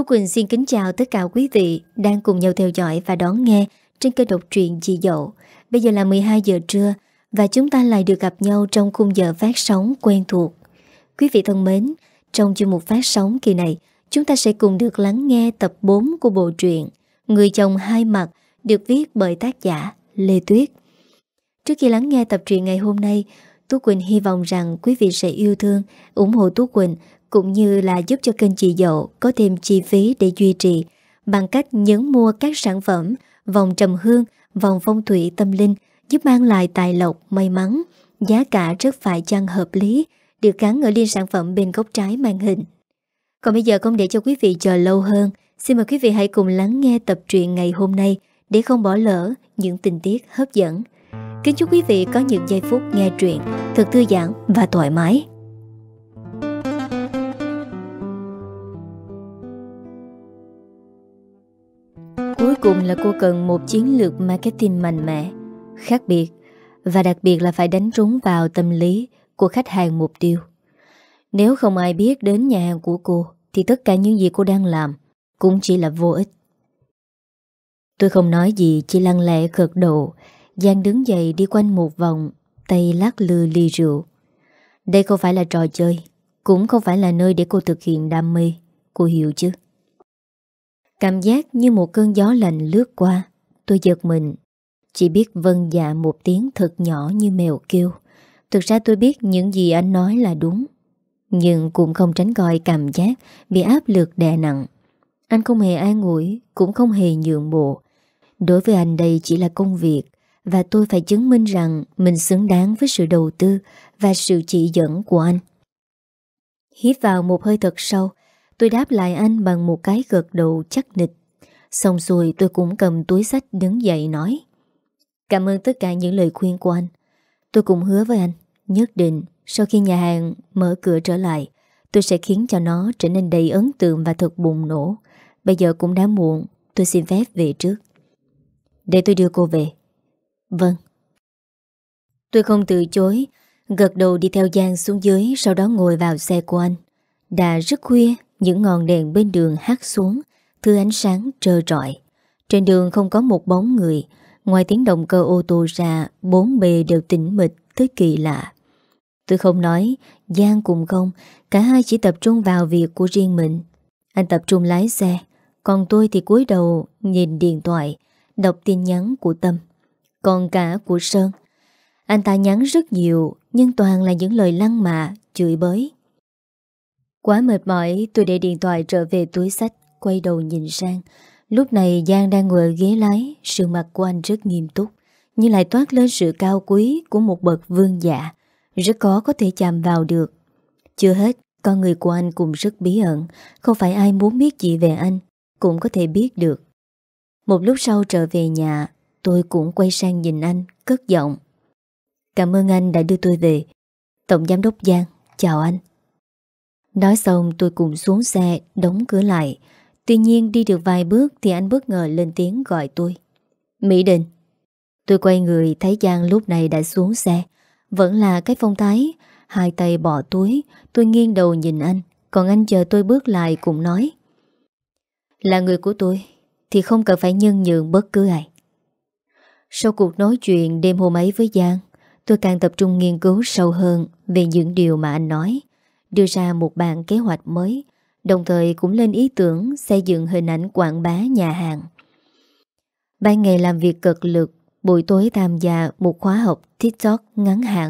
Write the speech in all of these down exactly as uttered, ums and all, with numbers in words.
Tú Quỳnh xin kính chào tất cả quý vị đang cùng nhau theo dõi và đón nghe trên kênh đọc truyện Chị Dậu. Bây giờ là mười hai giờ trưa và chúng ta lại được gặp nhau trong khung giờ phát sóng quen thuộc. Quý vị thân mến, trong chuyên mục phát sóng kỳ này, chúng ta sẽ cùng được lắng nghe tập bốn của bộ truyện Người chồng hai mặt được viết bởi tác giả Lê Tuyết. Trước khi lắng nghe tập truyện ngày hôm nay, Tú Quỳnh hy vọng rằng quý vị sẽ yêu thương, ủng hộ Tú Quỳnh cũng như là giúp cho kênh Chị Dậu có thêm chi phí để duy trì bằng cách nhấn mua các sản phẩm vòng trầm hương, vòng phong thủy tâm linh giúp mang lại tài lộc, may mắn. Giá cả rất phải chăng hợp lý, được gắn ở liên sản phẩm bên góc trái màn hình. Còn bây giờ không để cho quý vị chờ lâu hơn, xin mời quý vị hãy cùng lắng nghe tập truyện ngày hôm nay để không bỏ lỡ những tình tiết hấp dẫn. Kính chúc quý vị có những giây phút nghe truyện thật thư giãn và thoải mái. Cuối cùng là cô cần một chiến lược marketing mạnh mẽ, khác biệt và đặc biệt là phải đánh trúng vào tâm lý của khách hàng mục tiêu. Nếu không ai biết đến nhà hàng của cô thì tất cả những gì cô đang làm cũng chỉ là vô ích. Tôi không nói gì, chỉ lặng lẽ gật đầu. Giang đứng dậy đi quanh một vòng, tay lắc lư ly rượu. Đây không phải là trò chơi, cũng không phải là nơi để cô thực hiện đam mê, cô hiểu chứ? Cảm giác như một cơn gió lạnh lướt qua. Tôi giật mình, chỉ biết vâng dạ một tiếng thật nhỏ như mèo kêu. Thực ra tôi biết những gì anh nói là đúng, nhưng cũng không tránh khỏi cảm giác bị áp lực đè nặng. Anh không hề an ủi, cũng không hề nhượng bộ. Đối với anh đây chỉ là công việc, và tôi phải chứng minh rằng mình xứng đáng với sự đầu tư và sự chỉ dẫn của anh. Hít vào một hơi thật sâu, tôi đáp lại anh bằng một cái gật đầu chắc nịch. Xong rồi tôi cũng cầm túi xách đứng dậy nói: Cảm ơn tất cả những lời khuyên của anh. Tôi cũng hứa với anh, nhất định sau khi nhà hàng mở cửa trở lại, tôi sẽ khiến cho nó trở nên đầy ấn tượng và thật bùng nổ. Bây giờ cũng đã muộn, tôi xin phép về trước. Để tôi đưa cô về. Vâng. Tôi không từ chối, gật đầu đi theo Giang xuống dưới, sau đó ngồi vào xe của anh. Đã rất khuya, những ngọn đèn bên đường hắt xuống, thứ ánh sáng trơ trọi. Trên đường không có một bóng người, ngoài tiếng động cơ ô tô ra, bốn bề đều tĩnh mịch, thứ kỳ lạ. Tôi không nói, Giang cũng không, cả hai chỉ tập trung vào việc của riêng mình. Anh tập trung lái xe, còn tôi thì cúi đầu nhìn điện thoại, đọc tin nhắn của Tâm, còn cả của Sơn. Anh ta nhắn rất nhiều, nhưng toàn là những lời lăng mạ, chửi bới. Quá mệt mỏi, tôi để điện thoại trở về túi xách, quay đầu nhìn sang. Lúc này Giang đang ngồi ở ghế lái, sự mặt của anh rất nghiêm túc, nhưng lại toát lên sự cao quý của một bậc vương giả, rất khó có thể chạm vào được. Chưa hết, con người của anh cũng rất bí ẩn, không phải ai muốn biết gì về anh cũng có thể biết được. Một lúc sau trở về nhà, tôi cũng quay sang nhìn anh, cất giọng: Cảm ơn anh đã đưa tôi về. Tổng giám đốc Giang, chào anh. Nói xong tôi cùng xuống xe, đóng cửa lại. Tuy nhiên đi được vài bước thì anh bất ngờ lên tiếng gọi tôi: Mỹ Đình. Tôi quay người thấy Giang lúc này đã xuống xe, vẫn là cái phong thái, hai tay bỏ túi. Tôi nghiêng đầu nhìn anh, còn anh chờ tôi bước lại cũng nói: Là người của tôi thì không cần phải nhân nhượng bất cứ ai. Sau cuộc nói chuyện đêm hôm ấy với Giang, tôi càng tập trung nghiên cứu sâu hơn về những điều mà anh nói, đưa ra một bản kế hoạch mới, đồng thời cũng lên ý tưởng xây dựng hình ảnh quảng bá nhà hàng. Ban ngày làm việc cực lực, buổi tối tham gia một khóa học TikTok ngắn hạn.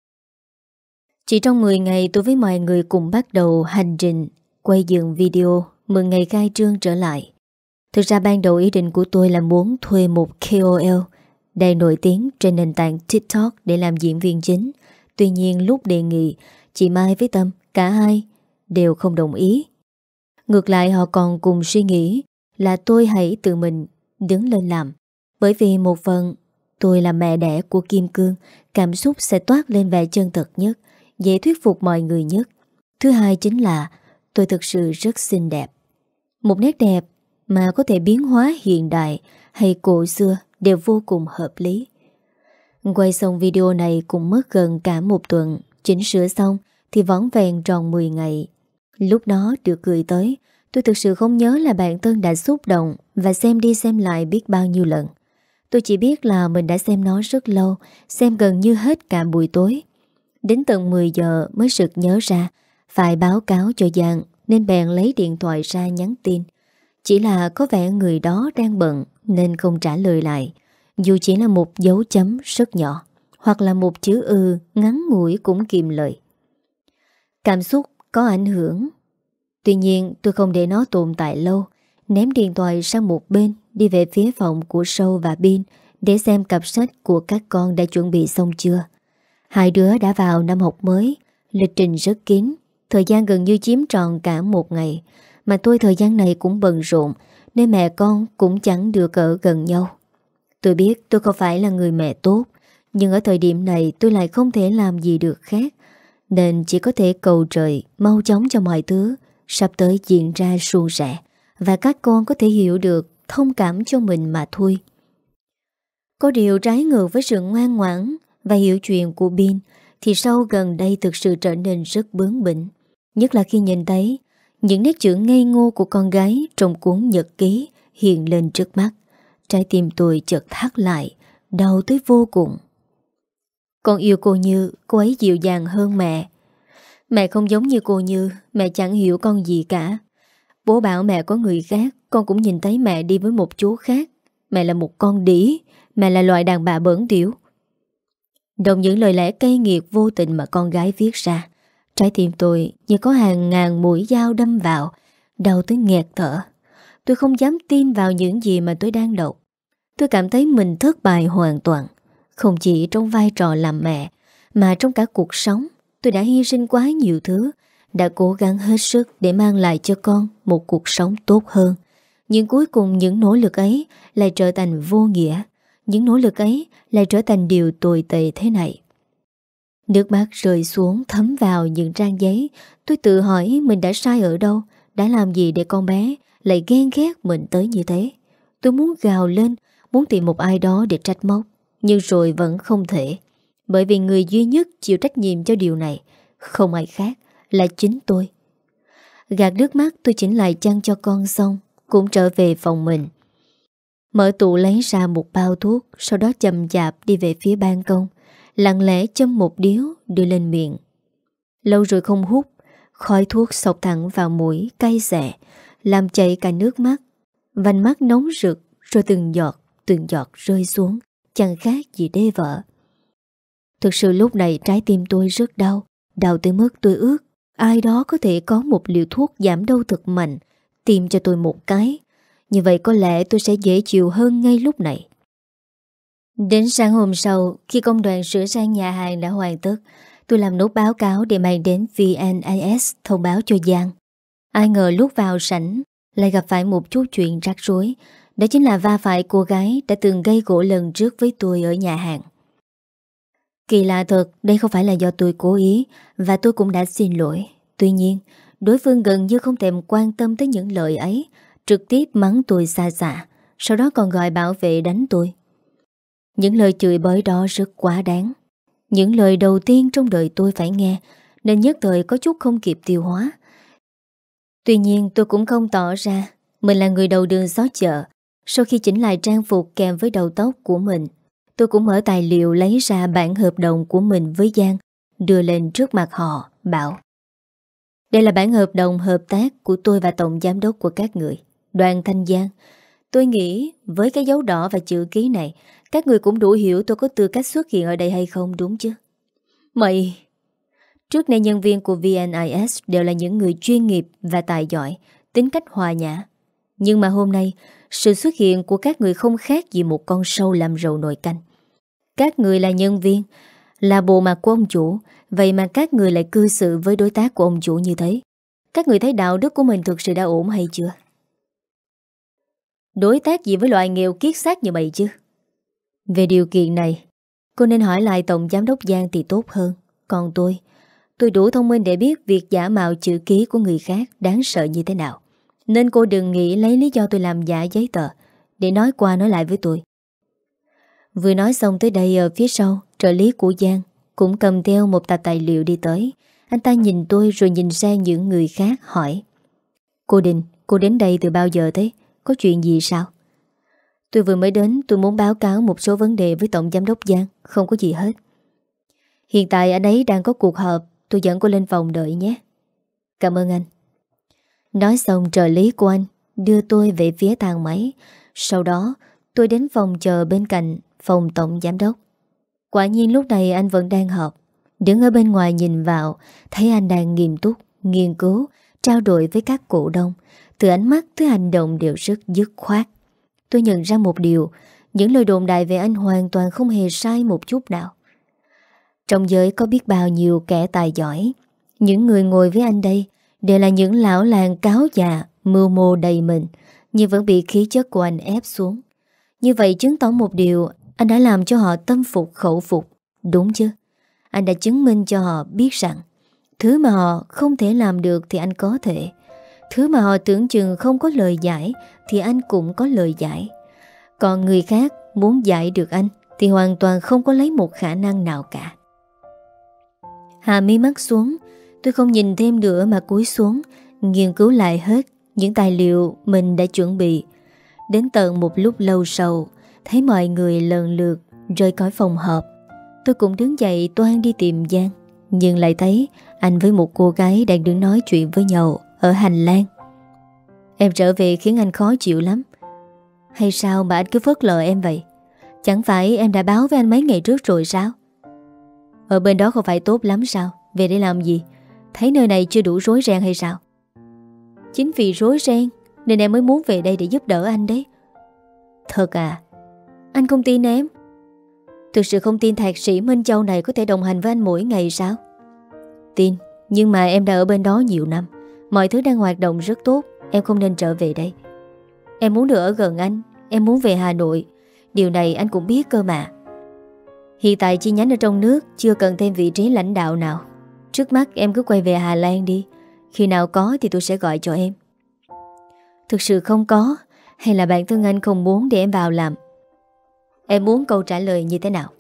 Chỉ trong mười ngày tôi với mọi người cùng bắt đầu hành trình quay dựng video mừng ngày khai trương trở lại. Thực ra ban đầu ý định của tôi là muốn thuê một ca o lờ đầy nổi tiếng trên nền tảng TikTok để làm diễn viên chính. Tuy nhiên lúc đề nghị, chị Mai với Tâm, cả hai đều không đồng ý. Ngược lại họ còn cùng suy nghĩ là tôi hãy tự mình đứng lên làm. Bởi vì một phần tôi là mẹ đẻ của Kim Cương, cảm xúc sẽ toát lên vẻ chân thật nhất, dễ thuyết phục mọi người nhất. Thứ hai chính là tôi thực sự rất xinh đẹp. Một nét đẹp mà có thể biến hóa hiện đại hay cổ xưa đều vô cùng hợp lý. Quay xong video này cũng mất gần cả một tuần. Chỉnh sửa xong thì vỏn vẹn tròn mười ngày. Lúc đó được gửi tới, Tôi thực sự không nhớ là bản thân đã xúc động và xem đi xem lại biết bao nhiêu lần. Tôi chỉ biết là mình đã xem nó rất lâu, xem gần như hết cả buổi tối. Đến tận mười giờ mới sực nhớ ra phải báo cáo cho Giang, nên bèn lấy điện thoại ra nhắn tin. Chỉ là có vẻ người đó đang bận nên không trả lời lại, dù chỉ là một dấu chấm rất nhỏ, hoặc là một chữ ừ ngắn ngủi cũng kìm lời. Cảm xúc có ảnh hưởng. Tuy nhiên tôi không để nó tồn tại lâu, ném điện thoại sang một bên, đi về phía phòng của Sâu và Bin để xem cặp sách của các con đã chuẩn bị xong chưa. Hai đứa đã vào năm học mới, lịch trình rất kín, thời gian gần như chiếm trọn cả một ngày. Mà tôi thời gian này cũng bận rộn, nên mẹ con cũng chẳng được ở gần nhau. Tôi biết tôi không phải là người mẹ tốt, nhưng ở thời điểm này tôi lại không thể làm gì được khác, nên chỉ có thể cầu trời mau chóng cho mọi thứ sắp tới diễn ra suôn sẻ, và các con có thể hiểu được, thông cảm cho mình mà thôi. Có điều trái ngược với sự ngoan ngoãn và hiểu chuyện của Bin, thì Sâu gần đây thực sự trở nên rất bướng bỉnh. Nhất là khi nhìn thấy những nét chữ ngây ngô của con gái trong cuốn nhật ký hiện lên trước mắt. Trái tim tôi chợt thắt lại, đau tới vô cùng. Con yêu cô Như, cô ấy dịu dàng hơn mẹ. Mẹ không giống như cô Như, mẹ chẳng hiểu con gì cả. Bố bảo mẹ có người khác, con cũng nhìn thấy mẹ đi với một chú khác. Mẹ là một con đĩ, mẹ là loại đàn bà bẩn thỉu. Đồng những lời lẽ cay nghiệt vô tình mà con gái viết ra, trái tim tôi như có hàng ngàn mũi dao đâm vào, đau tới nghẹt thở. Tôi không dám tin vào những gì mà tôi đang đọc. Tôi cảm thấy mình thất bại hoàn toàn, không chỉ trong vai trò làm mẹ, mà trong cả cuộc sống. Tôi đã hy sinh quá nhiều thứ, đã cố gắng hết sức để mang lại cho con một cuộc sống tốt hơn. Nhưng cuối cùng những nỗ lực ấy lại trở thành vô nghĩa. Những nỗ lực ấy lại trở thành điều tồi tệ thế này. Nước mắt rơi xuống thấm vào những trang giấy. Tôi tự hỏi mình đã sai ở đâu, đã làm gì để con bé lại ghen ghét mình tới như thế. Tôi muốn gào lên, muốn tìm một ai đó để trách móc, nhưng rồi vẫn không thể. Bởi vì người duy nhất chịu trách nhiệm cho điều này không ai khác, là chính tôi. Gạt nước mắt, tôi chỉnh lại chăn cho con xong, cũng trở về phòng mình. Mở tủ lấy ra một bao thuốc, sau đó chậm chạp đi về phía ban công, lặng lẽ châm một điếu đưa lên miệng. Lâu rồi không hút, khói thuốc xộc thẳng vào mũi cay xè, làm chảy cả nước mắt. Vành mắt nóng rực, rồi từng giọt, từng giọt rơi xuống, chẳng khác gì đê vỡ. Thực sự lúc này trái tim tôi rất đau, đau tới mức tôi ước ai đó có thể có một liều thuốc giảm đau thật mạnh, tìm cho tôi một cái. Như vậy có lẽ tôi sẽ dễ chịu hơn ngay lúc này. Đến sáng hôm sau, khi công đoạn sửa sang nhà hàng đã hoàn tất, tôi làm nốt báo cáo để mang đến vê en i ét thông báo cho Giang. Ai ngờ lúc vào sảnh lại gặp phải một chút chuyện rắc rối. Đó chính là va phải cô gái đã từng gây gổ lần trước với tôi ở nhà hàng. Kỳ lạ thật, đây không phải là do tôi cố ý, và tôi cũng đã xin lỗi. Tuy nhiên, đối phương gần như không thèm quan tâm tới những lời ấy, trực tiếp mắng tôi xa xạ, sau đó còn gọi bảo vệ đánh tôi. Những lời chửi bới đó rất quá đáng. Những lời đầu tiên trong đời tôi phải nghe, nên nhất thời có chút không kịp tiêu hóa. Tuy nhiên tôi cũng không tỏ ra mình là người đầu đường xó chợ. Sau khi chỉnh lại trang phục kèm với đầu tóc của mình, tôi cũng mở tài liệu lấy ra bản hợp đồng của mình với Giang, đưa lên trước mặt họ, bảo: đây là bản hợp đồng hợp tác của tôi và tổng giám đốc của các người, Đoàn Thanh Giang. Tôi nghĩ với cái dấu đỏ và chữ ký này, các người cũng đủ hiểu tôi có tư cách xuất hiện ở đây hay không, đúng chứ? Mày... Trước nay nhân viên của vê en i ét đều là những người chuyên nghiệp và tài giỏi, tính cách hòa nhã. Nhưng mà hôm nay, sự xuất hiện của các người không khác gì một con sâu làm rầu nồi canh. Các người là nhân viên, là bộ mặt của ông chủ, vậy mà các người lại cư xử với đối tác của ông chủ như thế. Các người thấy đạo đức của mình thực sự đã ổn hay chưa? Đối tác gì với loại nghèo kiết xác như mày chứ? Về điều kiện này, cô nên hỏi lại tổng giám đốc Giang thì tốt hơn. Còn tôi, tôi đủ thông minh để biết việc giả mạo chữ ký của người khác đáng sợ như thế nào. Nên cô đừng nghĩ lấy lý do tôi làm giả giấy tờ để nói qua nói lại với tôi. Vừa nói xong tới đây, ở phía sau, trợ lý của Giang cũng cầm theo một tập tài liệu đi tới. Anh ta nhìn tôi rồi nhìn sang những người khác hỏi: Cô Đình, Cô đến đây từ bao giờ thế? Có chuyện gì sao? Tôi vừa mới đến, tôi muốn báo cáo một số vấn đề với Tổng Giám đốc Giang. Không có gì hết. Hiện tại anh ấy đang có cuộc họp, tôi dẫn cô lên phòng đợi nhé. Cảm ơn anh. Nói xong trợ lý của anh đưa tôi về phía thang máy. Sau đó tôi đến phòng chờ bên cạnh phòng Tổng Giám đốc. Quả nhiên lúc này anh vẫn đang họp. Đứng ở bên ngoài nhìn vào, thấy anh đang nghiêm túc, nghiên cứu, trao đổi với các cổ đông. Từ ánh mắt tới hành động đều rất dứt khoát. Tôi nhận ra một điều, những lời đồn đại về anh hoàn toàn không hề sai một chút nào. Trong giới có biết bao nhiêu kẻ tài giỏi. Những người ngồi với anh đây đều là những lão làng cáo già, mưu mô đầy mình, nhưng vẫn bị khí chất của anh ép xuống. Như vậy chứng tỏ một điều, anh đã làm cho họ tâm phục khẩu phục, đúng chứ? Anh đã chứng minh cho họ biết rằng thứ mà họ không thể làm được thì anh có thể. Thứ mà họ tưởng chừng không có lời giải thì anh cũng có lời giải. Còn người khác muốn giải được anh thì hoàn toàn không có lấy một khả năng nào cả. Hạ mi mắt xuống, tôi không nhìn thêm nữa mà cúi xuống, nghiên cứu lại hết những tài liệu mình đã chuẩn bị. Đến tận một lúc lâu sau, thấy mọi người lần lượt rời khỏi phòng họp. Tôi cũng đứng dậy toan đi tìm Giang, nhưng lại thấy anh với một cô gái đang đứng nói chuyện với nhau ở hành lang. Em trở về khiến anh khó chịu lắm. Hay sao mà anh cứ phớt lờ em vậy? Chẳng phải em đã báo với anh mấy ngày trước rồi sao? Ở bên đó không phải tốt lắm sao? Về để làm gì? Thấy nơi này chưa đủ rối ren hay sao? Chính vì rối ren nên em mới muốn về đây để giúp đỡ anh đấy. Thật à? Anh không tin em? Thực sự không tin thạc sĩ Minh Châu này có thể đồng hành với anh mỗi ngày sao? Tin, nhưng mà em đã ở bên đó nhiều năm, mọi thứ đang hoạt động rất tốt. Em không nên trở về đây. Em muốn được ở gần anh. Em muốn về Hà Nội. Điều này anh cũng biết cơ mà. Hiện tại chi nhánh ở trong nước chưa cần thêm vị trí lãnh đạo nào. Trước mắt em cứ quay về Hà Lan đi. Khi nào có thì tôi sẽ gọi cho em. Thực sự không có, hay là bản thân anh không muốn để em vào làm? Em muốn câu trả lời như thế nào?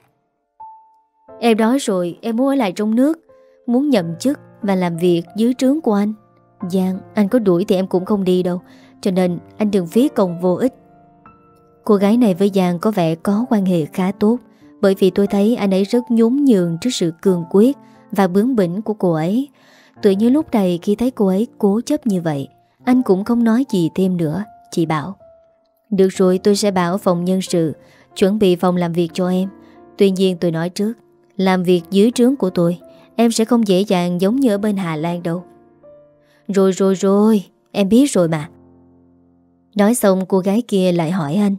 Em nói rồi, em muốn ở lại trong nước, muốn nhậm chức và làm việc dưới trướng của anh. Giang, anh có đuổi thì em cũng không đi đâu, cho nên anh đừng phí công vô ích. Cô gái này với Giang có vẻ có quan hệ khá tốt, bởi vì tôi thấy anh ấy rất nhún nhường trước sự cương quyết và bướng bỉnh của cô ấy. Tự như lúc này khi thấy cô ấy cố chấp như vậy, anh cũng không nói gì thêm nữa, chỉ bảo: được rồi, tôi sẽ bảo phòng nhân sự chuẩn bị phòng làm việc cho em. Tuy nhiên tôi nói trước, làm việc dưới trướng của tôi, em sẽ không dễ dàng giống như ở bên Hà Lan đâu. Rồi rồi rồi, em biết rồi mà. Nói xong cô gái kia lại hỏi anh: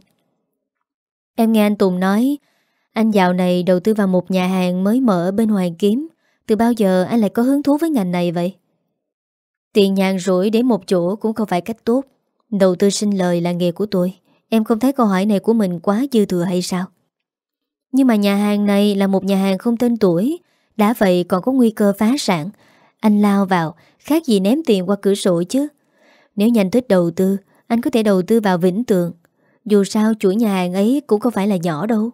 em nghe anh Tùng nói anh dạo này đầu tư vào một nhà hàng mới mở ở bên Hoàng Kiếm. Từ bao giờ anh lại có hứng thú với ngành này vậy? Tiền nhàn rỗi đến một chỗ cũng không phải cách tốt. Đầu tư sinh lời là nghề của tôi. Em không thấy câu hỏi này của mình quá dư thừa hay sao? Nhưng mà nhà hàng này là một nhà hàng không tên tuổi, đã vậy còn có nguy cơ phá sản. Anh lao vào khác gì ném tiền qua cửa sổ chứ. Nếu nhanh thích đầu tư, anh có thể đầu tư vào Vĩnh Tường. Dù sao chuỗi nhà hàng ấy cũng không phải là nhỏ đâu.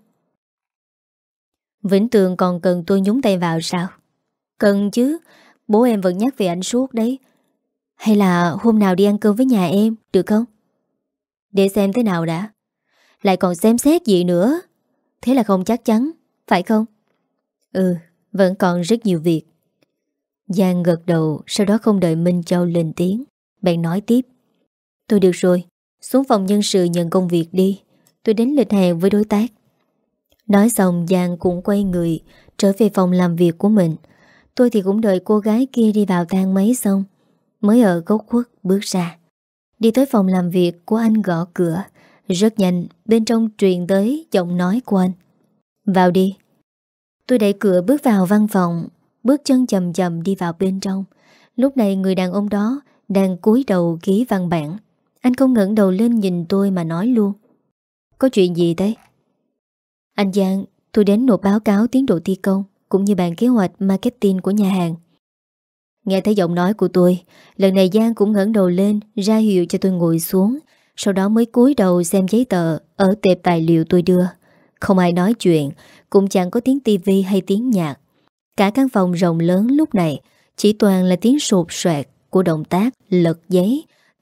Vĩnh Tường còn cần tôi nhúng tay vào sao? Cần chứ, bố em vẫn nhắc về anh suốt đấy. Hay là hôm nào đi ăn cơm với nhà em, được không? Để xem thế nào đã. Lại còn xem xét gì nữa? Thế là không chắc chắn, phải không? Ừ, vẫn còn rất nhiều việc. Giang gật đầu, sau đó không đợi Minh Châu lên tiếng, bạn nói tiếp: tôi được rồi, xuống phòng nhân sự nhận công việc đi. Tôi đến lịch hẹn với đối tác. Nói xong Giang cũng quay người trở về phòng làm việc của mình. Tôi thì cũng đợi cô gái kia đi vào thang máy xong mới ở góc khuất bước ra. Đi tới phòng làm việc của anh gõ cửa. Rất nhanh bên trong truyền tới giọng nói của anh: vào đi. Tôi đẩy cửa bước vào văn phòng, bước chân chậm chậm đi vào bên trong. Lúc này người đàn ông đó đang cúi đầu ký văn bản. Anh không ngẩng đầu lên nhìn tôi mà nói luôn: có chuyện gì thế? Anh Giang, tôi đến nộp báo cáo tiến độ thi công cũng như bản kế hoạch marketing của nhà hàng. Nghe thấy giọng nói của tôi, lần này Giang cũng ngẩng đầu lên ra hiệu cho tôi ngồi xuống, sau đó mới cúi đầu xem giấy tờ ở tệp tài liệu tôi đưa. Không ai nói chuyện, cũng chẳng có tiếng tivi hay tiếng nhạc. Cả căn phòng rộng lớn lúc này chỉ toàn là tiếng sột soạt của động tác lật giấy,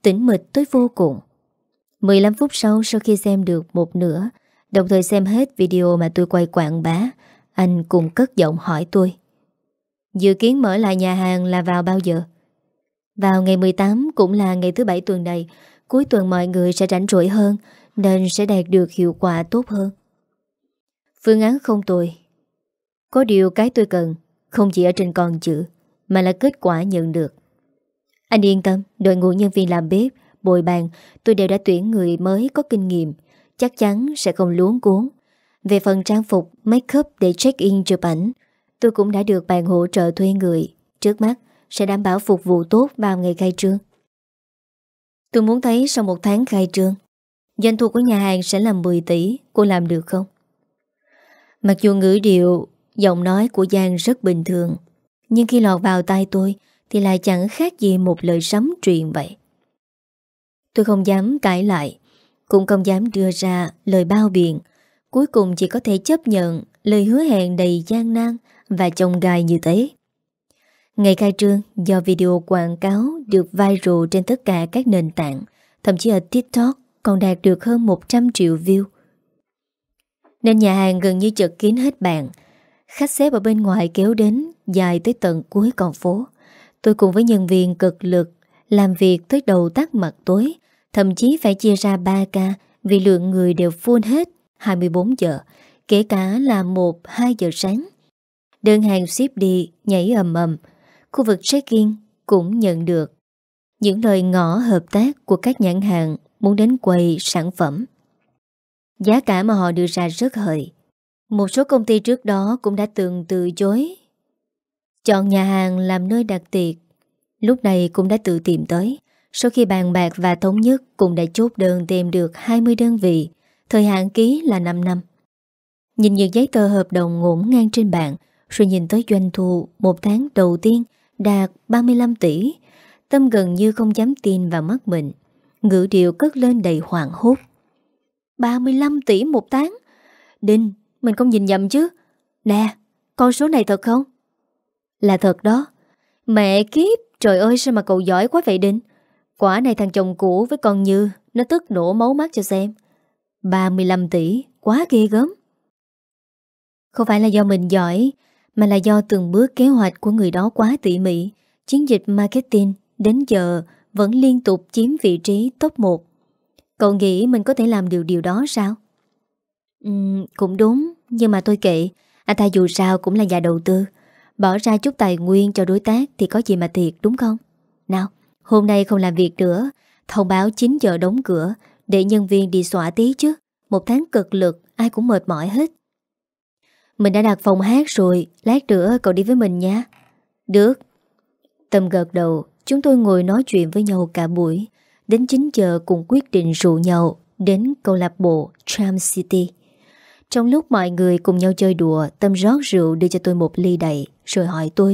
tĩnh mịch tới vô cùng. mười lăm phút sau, sau khi xem được một nửa, đồng thời xem hết video mà tôi quay quảng bá, anh cùng cất giọng hỏi tôi: dự kiến mở lại nhà hàng là vào bao giờ? Vào ngày mười tám, cũng là ngày thứ bảy tuần này. Cuối tuần mọi người sẽ rảnh rỗi hơn, nên sẽ đạt được hiệu quả tốt hơn. Phương án không tồi. Có điều cái tôi cần không chỉ ở trên con chữ, mà là kết quả nhận được. Anh yên tâm, đội ngũ nhân viên làm bếp, bồi bàn, tôi đều đã tuyển người mới có kinh nghiệm, chắc chắn sẽ không luống cuốn. Về phần trang phục, make up để check-in chụp ảnh, tôi cũng đã được bạn hỗ trợ thuê người. Trước mắt sẽ đảm bảo phục vụ tốt vào ngày khai trương. Tôi muốn thấy sau một tháng khai trương, doanh thu của nhà hàng sẽ là mười tỷ. Cô làm được không? Mặc dù ngữ điệu, giọng nói của Giang rất bình thường, nhưng khi lọt vào tai tôi thì lại chẳng khác gì một lời sấm truyền vậy. Tôi không dám cãi lại, cũng không dám đưa ra lời bao biện. Cuối cùng chỉ có thể chấp nhận lời hứa hẹn đầy gian nan và chông gai như thế. Ngày khai trương, do video quảng cáo được viral trên tất cả các nền tảng, thậm chí ở TikTok còn đạt được hơn một trăm triệu view, nên nhà hàng gần như chật kín hết bàn. Khách xếp ở bên ngoài kéo đến dài tới tận cuối con phố. Tôi cùng với nhân viên cực lực làm việc tới đầu tắt mặt tối, thậm chí phải chia ra ba ca vì lượng người đều full hết hai mươi bốn giờ, kể cả là một hai giờ sáng. Đơn hàng ship đi nhảy ầm ầm. Khu vực check-in cũng nhận được những lời ngỏ hợp tác của các nhãn hàng muốn đến quầy sản phẩm. Giá cả mà họ đưa ra rất hời. Một số công ty trước đó cũng đã từng từ chối chọn nhà hàng làm nơi đặt tiệc, lúc này cũng đã tự tìm tới. Sau khi bàn bạc và thống nhất, cũng đã chốt đơn tìm được hai mươi đơn vị, thời hạn ký là năm năm. Nhìn những giấy tờ hợp đồng ngổn ngang trên bàn, rồi nhìn tới doanh thu một tháng đầu tiên đạt ba mươi lăm tỷ, tâm gần như không dám tin vào mắt mình. Ngữ điệu cất lên đầy hoảng hốt. ba mươi lăm tỷ một tháng? Đinh, mình không nhìn nhầm chứ? Nè, con số này thật không? Là thật đó. Mẹ kiếp, trời ơi sao mà cậu giỏi quá vậy Đinh. Quả này thằng chồng cũ với con Như, nó tức nổ máu mắt cho xem. ba mươi lăm tỷ, quá ghê gớm. Không phải là do mình giỏi, mà là do từng bước kế hoạch của người đó quá tỉ mỉ. Chiến dịch marketing đến giờ vẫn liên tục chiếm vị trí top một. Cậu nghĩ mình có thể làm được điều đó sao? Uhm, cũng đúng, nhưng mà tôi kệ. Anh ta dù sao cũng là nhà đầu tư, bỏ ra chút tài nguyên cho đối tác thì có gì mà thiệt, đúng không? Nào, hôm nay không làm việc nữa, thông báo chín giờ đóng cửa, để nhân viên đi xõa tí chứ. Một tháng cực lực, ai cũng mệt mỏi hết. Mình đã đặt phòng hát rồi, lát nữa cậu đi với mình nha. Được. Tâm gật đầu. Chúng tôi ngồi nói chuyện với nhau cả buổi. Đến chín giờ cùng quyết định rủ nhau đến câu lạc bộ Tram City. Trong lúc mọi người cùng nhau chơi đùa, Tâm rót rượu đưa cho tôi một ly đầy, rồi hỏi tôi: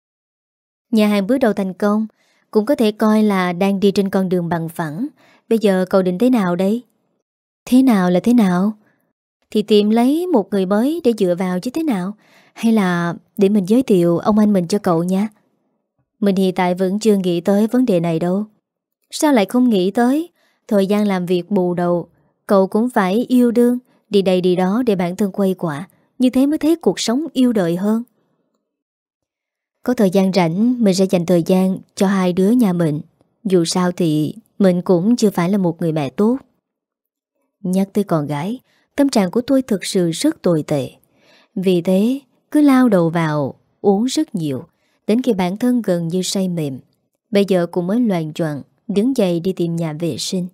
nhà hàng bước đầu thành công, cũng có thể coi là đang đi trên con đường bằng phẳng. Bây giờ cậu định thế nào đây? Thế nào là thế nào? Thì tìm lấy một người mới để dựa vào chứ thế nào? Hay là để mình giới thiệu ông anh mình cho cậu nha? Mình hiện tại vẫn chưa nghĩ tới vấn đề này đâu. Sao lại không nghĩ tới? Thời gian làm việc bù đầu, cậu cũng phải yêu đương, đi đây đi đó để bản thân quay quả. Như thế mới thấy cuộc sống yêu đời hơn. Có thời gian rảnh, mình sẽ dành thời gian cho hai đứa nhà mình. Dù sao thì mình cũng chưa phải là một người mẹ tốt. Nhắc tới con gái, tâm trạng của tôi thực sự rất tồi tệ. Vì thế cứ lao đầu vào uống rất nhiều, đến khi bản thân gần như say mềm. Bây giờ cũng mới loạng choạng đứng dậy đi tìm nhà vệ sinh.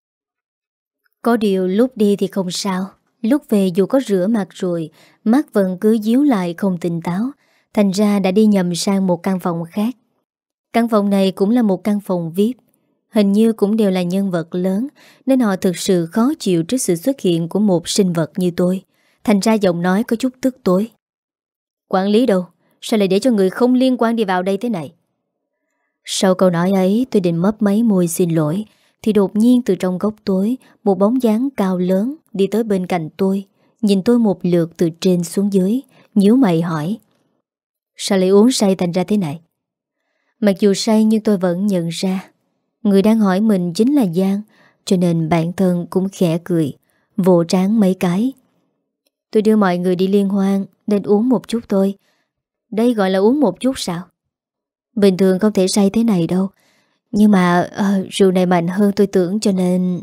Có điều lúc đi thì không sao, lúc về dù có rửa mặt rồi, mắt vẫn cứ díu lại không tỉnh táo. Thành ra đã đi nhầm sang một căn phòng khác. Căn phòng này cũng là một căn phòng vi ai pi. Hình như cũng đều là nhân vật lớn, nên họ thực sự khó chịu trước sự xuất hiện của một sinh vật như tôi. Thành ra giọng nói có chút tức tối. Quản lý đâu? Sao lại để cho người không liên quan đi vào đây thế này? Sau câu nói ấy, tôi định mấp máy môi xin lỗi, thì đột nhiên từ trong góc tối, một bóng dáng cao lớn đi tới bên cạnh tôi, nhìn tôi một lượt từ trên xuống dưới, nhíu mày hỏi: sao lại uống say thành ra thế này? Mặc dù say nhưng tôi vẫn nhận ra Người đang hỏi mình chính là Giang, cho nên bản thân cũng khẽ cười, vỗ trán mấy cái. Tôi đưa mọi người đi liên hoan nên uống một chút thôi. Đây gọi là uống một chút sao? Bình thường không thể say thế này đâu. Nhưng mà uh, rượu này mạnh hơn tôi tưởng cho nên...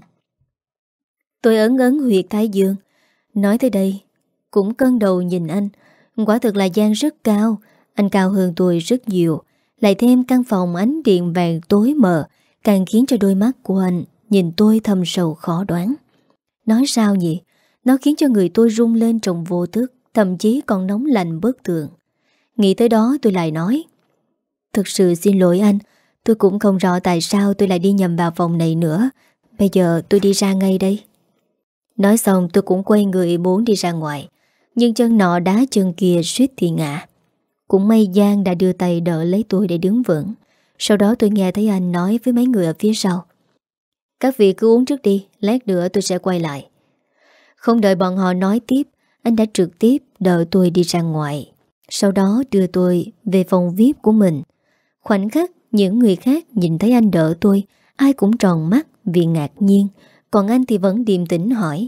Tôi ấn ấn huyệt thái dương. Nói tới đây cũng cân đầu nhìn anh. Quả thực là Giang rất cao. Anh cao hơn tôi rất nhiều. Lại thêm căn phòng ánh điện vàng tối mờ, càng khiến cho đôi mắt của anh nhìn tôi thâm sâu khó đoán. Nói sao nhỉ? Nó khiến cho người tôi rung lên trong vô thức, thậm chí còn nóng lạnh bất thường. Nghĩ tới đó tôi lại nói: Thực sự xin lỗi anh. Tôi cũng không rõ tại sao tôi lại đi nhầm vào phòng này nữa. Bây giờ tôi đi ra ngay đây. Nói xong tôi cũng quay người muốn đi ra ngoài, nhưng chân nọ đá chân kia suýt thì ngã. Cũng may Giang đã đưa tay đỡ lấy tôi để đứng vững. Sau đó tôi nghe thấy anh nói với mấy người ở phía sau: Các vị cứ uống trước đi, lát nữa tôi sẽ quay lại. Không đợi bọn họ nói tiếp, anh đã trực tiếp đợi tôi đi ra ngoài. Sau đó đưa tôi về phòng vi ai pi của mình. Khoảnh khắc những người khác nhìn thấy anh đỡ tôi, ai cũng tròn mắt vì ngạc nhiên. Còn anh thì vẫn điềm tĩnh hỏi: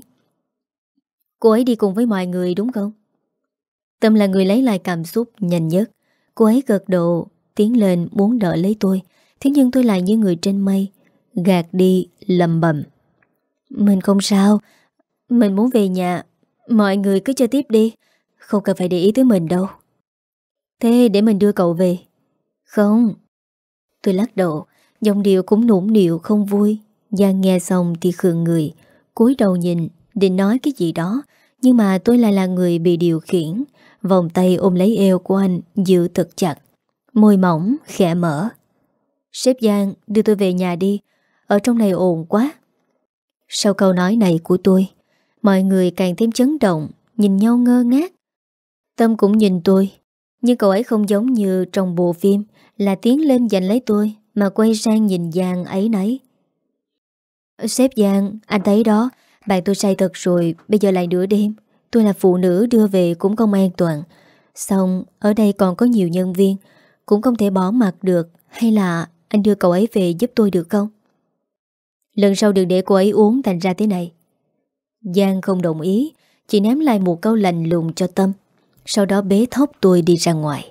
Cô ấy đi cùng với mọi người đúng không? Tâm là người lấy lại cảm xúc nhanh nhất. Cô ấy gật đầu, tiến lên muốn đỡ lấy tôi. Thế nhưng tôi lại như người trên mây, gạt đi lầm bầm: Mình không sao, mình muốn về nhà. Mọi người cứ chơi tiếp đi, không cần phải để ý tới mình đâu. Thế để mình đưa cậu về. Không. Tôi lắc đầu, giọng điệu cũng nũng nịu không vui. Giang nghe xong thì khựng người, cúi đầu nhìn, định nói cái gì đó. Nhưng mà tôi lại là người bị điều khiển. Vòng tay ôm lấy eo của anh giữ thật chặt, môi mỏng khẽ mở. Sếp Giang, đưa tôi về nhà đi, ở trong này ồn quá. Sau câu nói này của tôi, mọi người càng thêm chấn động, nhìn nhau ngơ ngác. Tâm cũng nhìn tôi, nhưng cậu ấy không giống như trong bộ phim là tiến lên giành lấy tôi, mà quay sang nhìn Giang ấy nấy. Sếp Giang, anh thấy đó, bạn tôi say thật rồi, bây giờ lại nửa đêm. Tôi là phụ nữ đưa về cũng không an toàn. Xong ở đây còn có nhiều nhân viên, cũng không thể bỏ mặc được. Hay là anh đưa cậu ấy về giúp tôi được không? Lần sau đừng để cô ấy uống thành ra thế này. Giang không đồng ý, chỉ ném lại một câu lạnh lùng cho Tâm. Sau đó bế thốc tôi đi ra ngoài.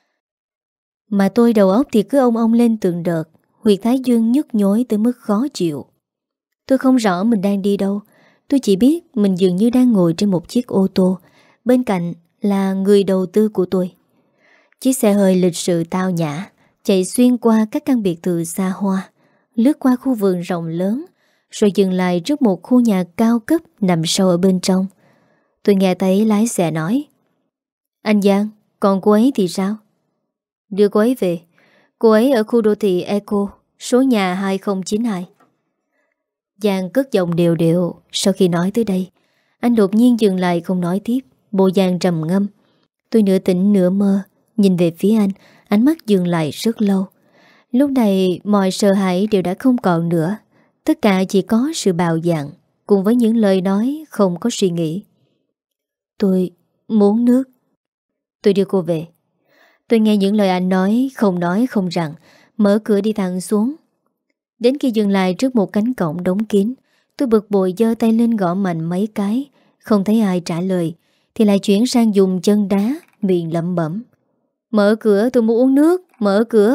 Mà tôi đầu óc thì cứ ông ông lên từng đợt, huyệt thái dương nhức nhối tới mức khó chịu. Tôi không rõ mình đang đi đâu. Tôi chỉ biết mình dường như đang ngồi trên một chiếc ô tô. Bên cạnh là người đầu tư của tôi. Chiếc xe hơi lịch sự tao nhã chạy xuyên qua các căn biệt thự xa hoa, lướt qua khu vườn rộng lớn, rồi dừng lại trước một khu nhà cao cấp nằm sâu ở bên trong. Tôi nghe thấy lái xe nói: Anh Giang, còn cô ấy thì sao? Đưa cô ấy về. Cô ấy ở khu đô thị Eco, số nhà hai không chín hai. Giang cất giọng đều đều. Sau khi nói tới đây, anh đột nhiên dừng lại không nói tiếp, bộ dạng trầm ngâm. Tôi nửa tỉnh nửa mơ nhìn về phía anh, ánh mắt dừng lại rất lâu. Lúc này mọi sợ hãi đều đã không còn nữa. Tất cả chỉ có sự bạo dạn cùng với những lời nói không có suy nghĩ. Tôi muốn nước. Tôi đưa cô về. Tôi nghe những lời anh nói, không nói không rằng, mở cửa đi thẳng xuống. Đến khi dừng lại trước một cánh cổng đóng kín, tôi bực bội giơ tay lên gõ mạnh mấy cái. Không thấy ai trả lời thì lại chuyển sang dùng chân đá, miệng lẩm bẩm: Mở cửa, tôi muốn uống nước, mở cửa.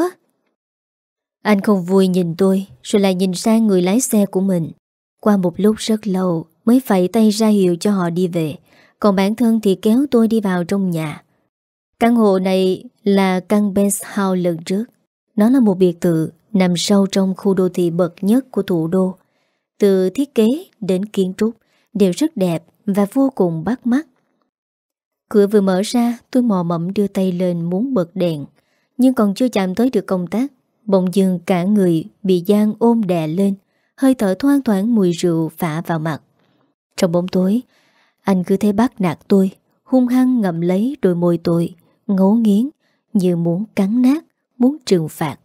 Anh không vui nhìn tôi, rồi lại nhìn sang người lái xe của mình. Qua một lúc rất lâu mới phẩy tay ra hiệu cho họ đi về. Còn bản thân thì kéo tôi đi vào trong nhà. Căn hộ này là căn penthouse lần trước. Nó là một biệt thự nằm sâu trong khu đô thị bậc nhất của thủ đô. Từ thiết kế đến kiến trúc đều rất đẹp và vô cùng bắt mắt. Cửa vừa mở ra, tôi mò mẫm đưa tay lên muốn bật đèn, nhưng còn chưa chạm tới được công tắc, bỗng dưng cả người bị Giang ôm đè lên, hơi thở thoang thoảng mùi rượu phả vào mặt. Trong bóng tối, anh cứ thế bắt nạt tôi, hung hăng ngậm lấy đôi môi tôi, ngấu nghiến như muốn cắn nát, muốn trừng phạt.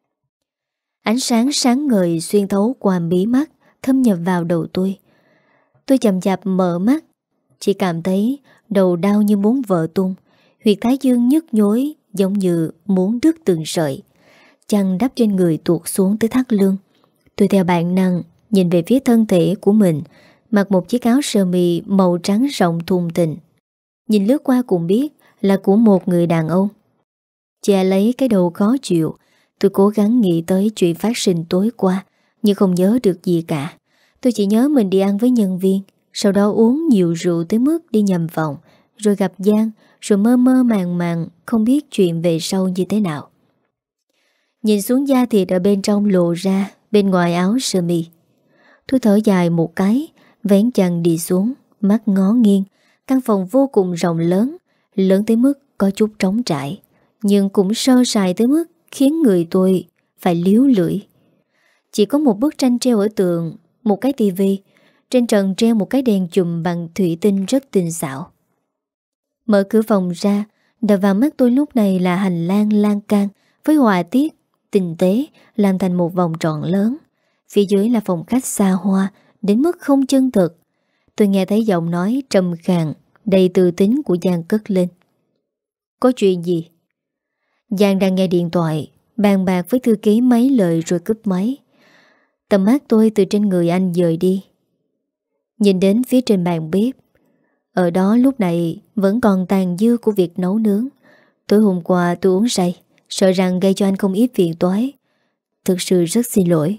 Ánh sáng sáng ngời xuyên thấu qua mí mắt, thâm nhập vào đầu tôi. Tôi chậm chạp mở mắt, chỉ cảm thấy đầu đau như muốn vỡ tung, huyệt thái dương nhức nhối giống như muốn đứt từng sợi. Chăn đắp trên người tuột xuống tới thắt lưng, Tôi theo bản năng nhìn về phía thân thể của mình, mặc một chiếc áo sơ mi màu trắng rộng thùng thình. Nhìn lướt qua cũng biết là của một người đàn ông. Che lấy cái đầu khó chịu, tôi cố gắng nghĩ tới chuyện phát sinh tối qua, nhưng không nhớ được gì cả. Tôi chỉ nhớ mình đi ăn với nhân viên, sau đó uống nhiều rượu tới mức đi nhầm phòng, rồi gặp Giang, rồi mơ mơ màng màng không biết chuyện về sau như thế nào. Nhìn xuống da thịt ở bên trong lộ ra bên ngoài áo sơ mi. Tôi thở dài một cái, vén chăn đi xuống, mắt ngó nghiêng. Căn phòng vô cùng rộng lớn, lớn tới mức có chút trống trải, nhưng cũng sơ sài tới mức khiến người tôi phải liếu lưỡi. Chỉ có một bức tranh treo ở tường, một cái tivi, trên trần treo một cái đèn chùm bằng thủy tinh rất tinh xảo. Mở cửa phòng ra, đập vào mắt tôi lúc này là hành lang lan can với họa tiết tinh tế làm thành một vòng tròn lớn. Phía dưới là phòng khách xa hoa đến mức không chân thực. Tôi nghe thấy giọng nói trầm khàn đầy tự tính của Giang cất lên. Có chuyện gì? Giang đang nghe điện thoại, bàn bạc với thư ký mấy lời rồi cúp máy. Tầm mắt tôi từ trên người anh dời đi, nhìn đến phía trên bàn bếp. Ở đó lúc này vẫn còn tàn dư của việc nấu nướng. Tối hôm qua tôi uống say, sợ rằng gây cho anh không ít phiền toái. Thực sự rất xin lỗi.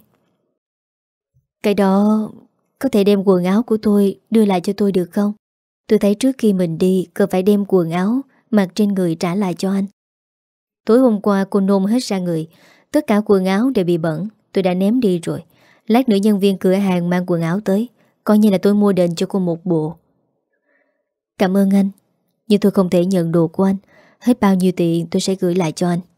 Cái đó có thể đem quần áo của tôi đưa lại cho tôi được không? Tôi thấy trước khi mình đi cần phải đem quần áo mặc trên người trả lại cho anh. Tối hôm qua cô nôn hết ra người, tất cả quần áo đều bị bẩn. Tôi đã ném đi rồi. Lát nữa nhân viên cửa hàng mang quần áo tới, coi như là tôi mua đền cho cô một bộ. Cảm ơn anh, nhưng tôi không thể nhận đồ của anh. Hết bao nhiêu tiền tôi sẽ gửi lại cho anh.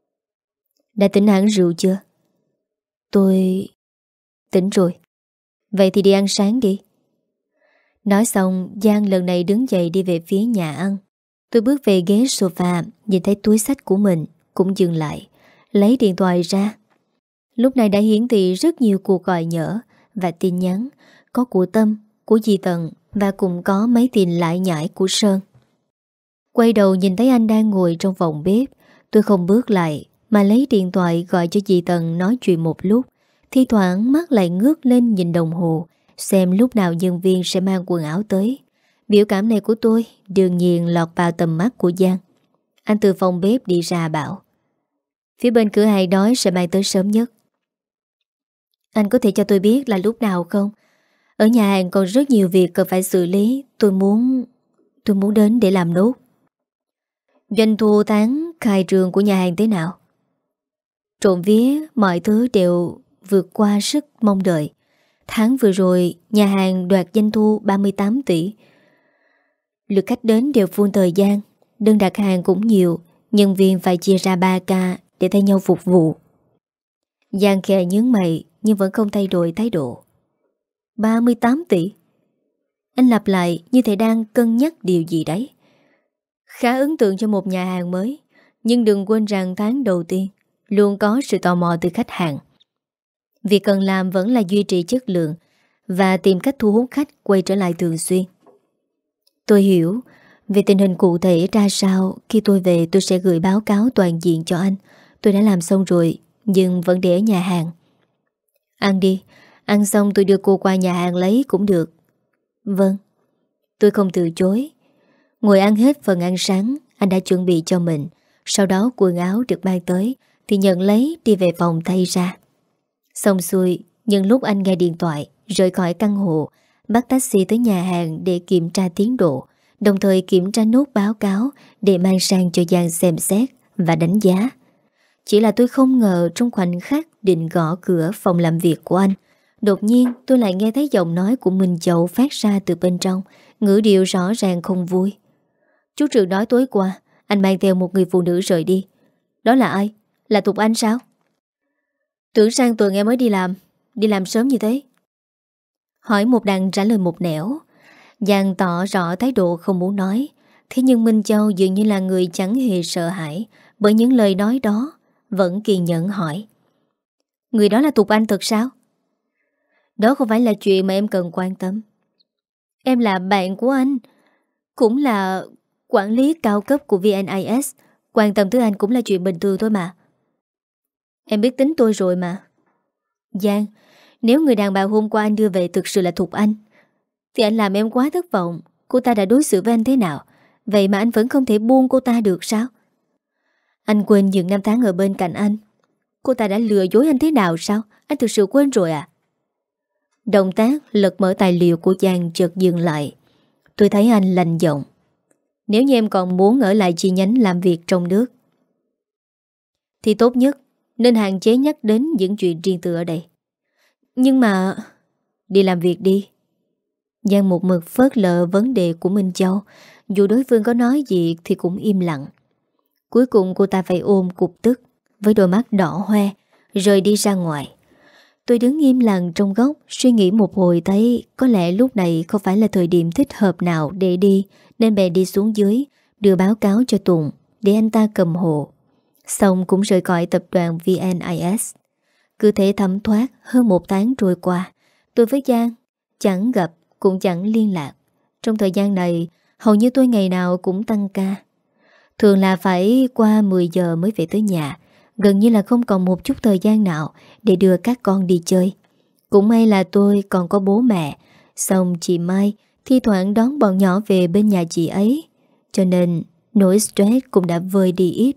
Đã tỉnh hẳn rượu chưa? Tôi... tỉnh rồi. Vậy thì đi ăn sáng đi. Nói xong Giang lần này đứng dậy đi về phía nhà ăn. Tôi bước về ghế sofa, nhìn thấy túi xách của mình cũng dừng lại, lấy điện thoại ra. Lúc này đã hiển thị rất nhiều cuộc gọi nhỡ và tin nhắn. Có của Tâm, của dì Tần và cũng có mấy tin lại nhải của Sơn. Quay đầu nhìn thấy anh đang ngồi trong phòng bếp. Tôi không bước lại mà lấy điện thoại gọi cho dì Tần nói chuyện một lúc. Thi thoảng mắt lại ngước lên nhìn đồng hồ, xem lúc nào nhân viên sẽ mang quần áo tới. Biểu cảm này của tôi đương nhiên lọt vào tầm mắt của Giang. Anh từ phòng bếp đi ra bảo: phía bên cửa hàng nói sẽ mang tới sớm nhất. Anh có thể cho tôi biết là lúc nào không? Ở nhà hàng còn rất nhiều việc cần phải xử lý. Tôi muốn... tôi muốn đến để làm nốt. Doanh thu tháng khai trương của nhà hàng thế nào? Trộm vía mọi thứ đều vượt qua sức mong đợi. Tháng vừa rồi nhà hàng đoạt doanh thu ba mươi tám tỷ. Lượt khách đến đều full thời gian, đơn đặt hàng cũng nhiều, nhân viên phải chia ra ba ca để thay nhau phục vụ. Giang khẽ nhướng mày nhưng vẫn không thay đổi thái độ. ba mươi tám tỷ? Anh lặp lại như thể đang cân nhắc điều gì đấy. Khá ấn tượng cho một nhà hàng mới, nhưng đừng quên rằng tháng đầu tiên luôn có sự tò mò từ khách hàng. Việc cần làm vẫn là duy trì chất lượng và tìm cách thu hút khách quay trở lại thường xuyên. Tôi hiểu. Về tình hình cụ thể ra sao, khi tôi về tôi sẽ gửi báo cáo toàn diện cho anh. Tôi đã làm xong rồi, nhưng vẫn để ở nhà hàng. Ăn đi, ăn xong tôi đưa cô qua nhà hàng lấy cũng được. Vâng. Tôi không từ chối. Ngồi ăn hết phần ăn sáng anh đã chuẩn bị cho mình. Sau đó quần áo được mang tới thì nhận lấy đi về phòng thay ra. Xong xuôi, nhưng lúc anh nghe điện thoại rời khỏi căn hộ, bắt taxi tới nhà hàng để kiểm tra tiến độ, đồng thời kiểm tra nốt báo cáo để mang sang cho Giang xem xét và đánh giá. Chỉ là tôi không ngờ trong khoảnh khắc định gõ cửa phòng làm việc của anh, đột nhiên tôi lại nghe thấy giọng nói của Minh Châu phát ra từ bên trong, ngữ điệu rõ ràng không vui. Chú Trường nói tối qua anh mang theo một người phụ nữ rời đi. Đó là ai? Là Tục Anh sao? Tưởng sang tuần em mới đi làm. Đi làm sớm như thế? Hỏi một đằng trả lời một nẻo. Giang tỏ rõ thái độ không muốn nói. Thế nhưng Minh Châu dường như là người chẳng hề sợ hãi bởi những lời nói đó, vẫn kiên nhẫn hỏi: người đó là Tục Anh thật sao? Đó không phải là chuyện mà em cần quan tâm. Em là bạn của anh, cũng là quản lý cao cấp của vê en i ét. Quan tâm tới anh cũng là chuyện bình thường thôi mà. Em biết tính tôi rồi mà. Giang, Nếu người đàn bà hôm qua anh đưa về thực sự là Thục Anh, thì anh làm em quá thất vọng. Cô ta đã đối xử với anh thế nào, vậy mà anh vẫn không thể buông cô ta được sao? Anh quên những năm tháng ở bên cạnh anh. Cô ta đã lừa dối anh thế nào sao? Anh thực sự quên rồi à? Động tác lật mở tài liệu của Giang chợt dừng lại. Tôi thấy anh lạnh giọng. Nếu như em còn muốn ở lại chi nhánh làm việc trong nước, thì tốt nhất nên hạn chế nhắc đến những chuyện riêng tư ở đây. Nhưng mà... Đi làm việc đi. Giang một mực phớt lờ vấn đề của Minh Châu. Dù đối phương có nói gì thì cũng im lặng. Cuối cùng cô ta phải ôm cục tức, với đôi mắt đỏ hoe, rời đi ra ngoài. Tôi đứng im lặng trong góc, suy nghĩ một hồi thấy có lẽ lúc này không phải là thời điểm thích hợp nào để đi, nên bèn đi xuống dưới, đưa báo cáo cho Tùng để anh ta cầm hộ. Xong cũng rời khỏi tập đoàn vê en i ét. Cứ thế thấm thoát hơn một tháng trôi qua, tôi với Giang chẳng gặp cũng chẳng liên lạc. Trong thời gian này, hầu như tôi ngày nào cũng tăng ca. Thường là phải qua mười giờ mới về tới nhà. Gần như là không còn một chút thời gian nào để đưa các con đi chơi. Cũng may là tôi còn có bố mẹ. Xong chị Mai thi thoảng đón bọn nhỏ về bên nhà chị ấy, cho nên nỗi stress cũng đã vơi đi ít.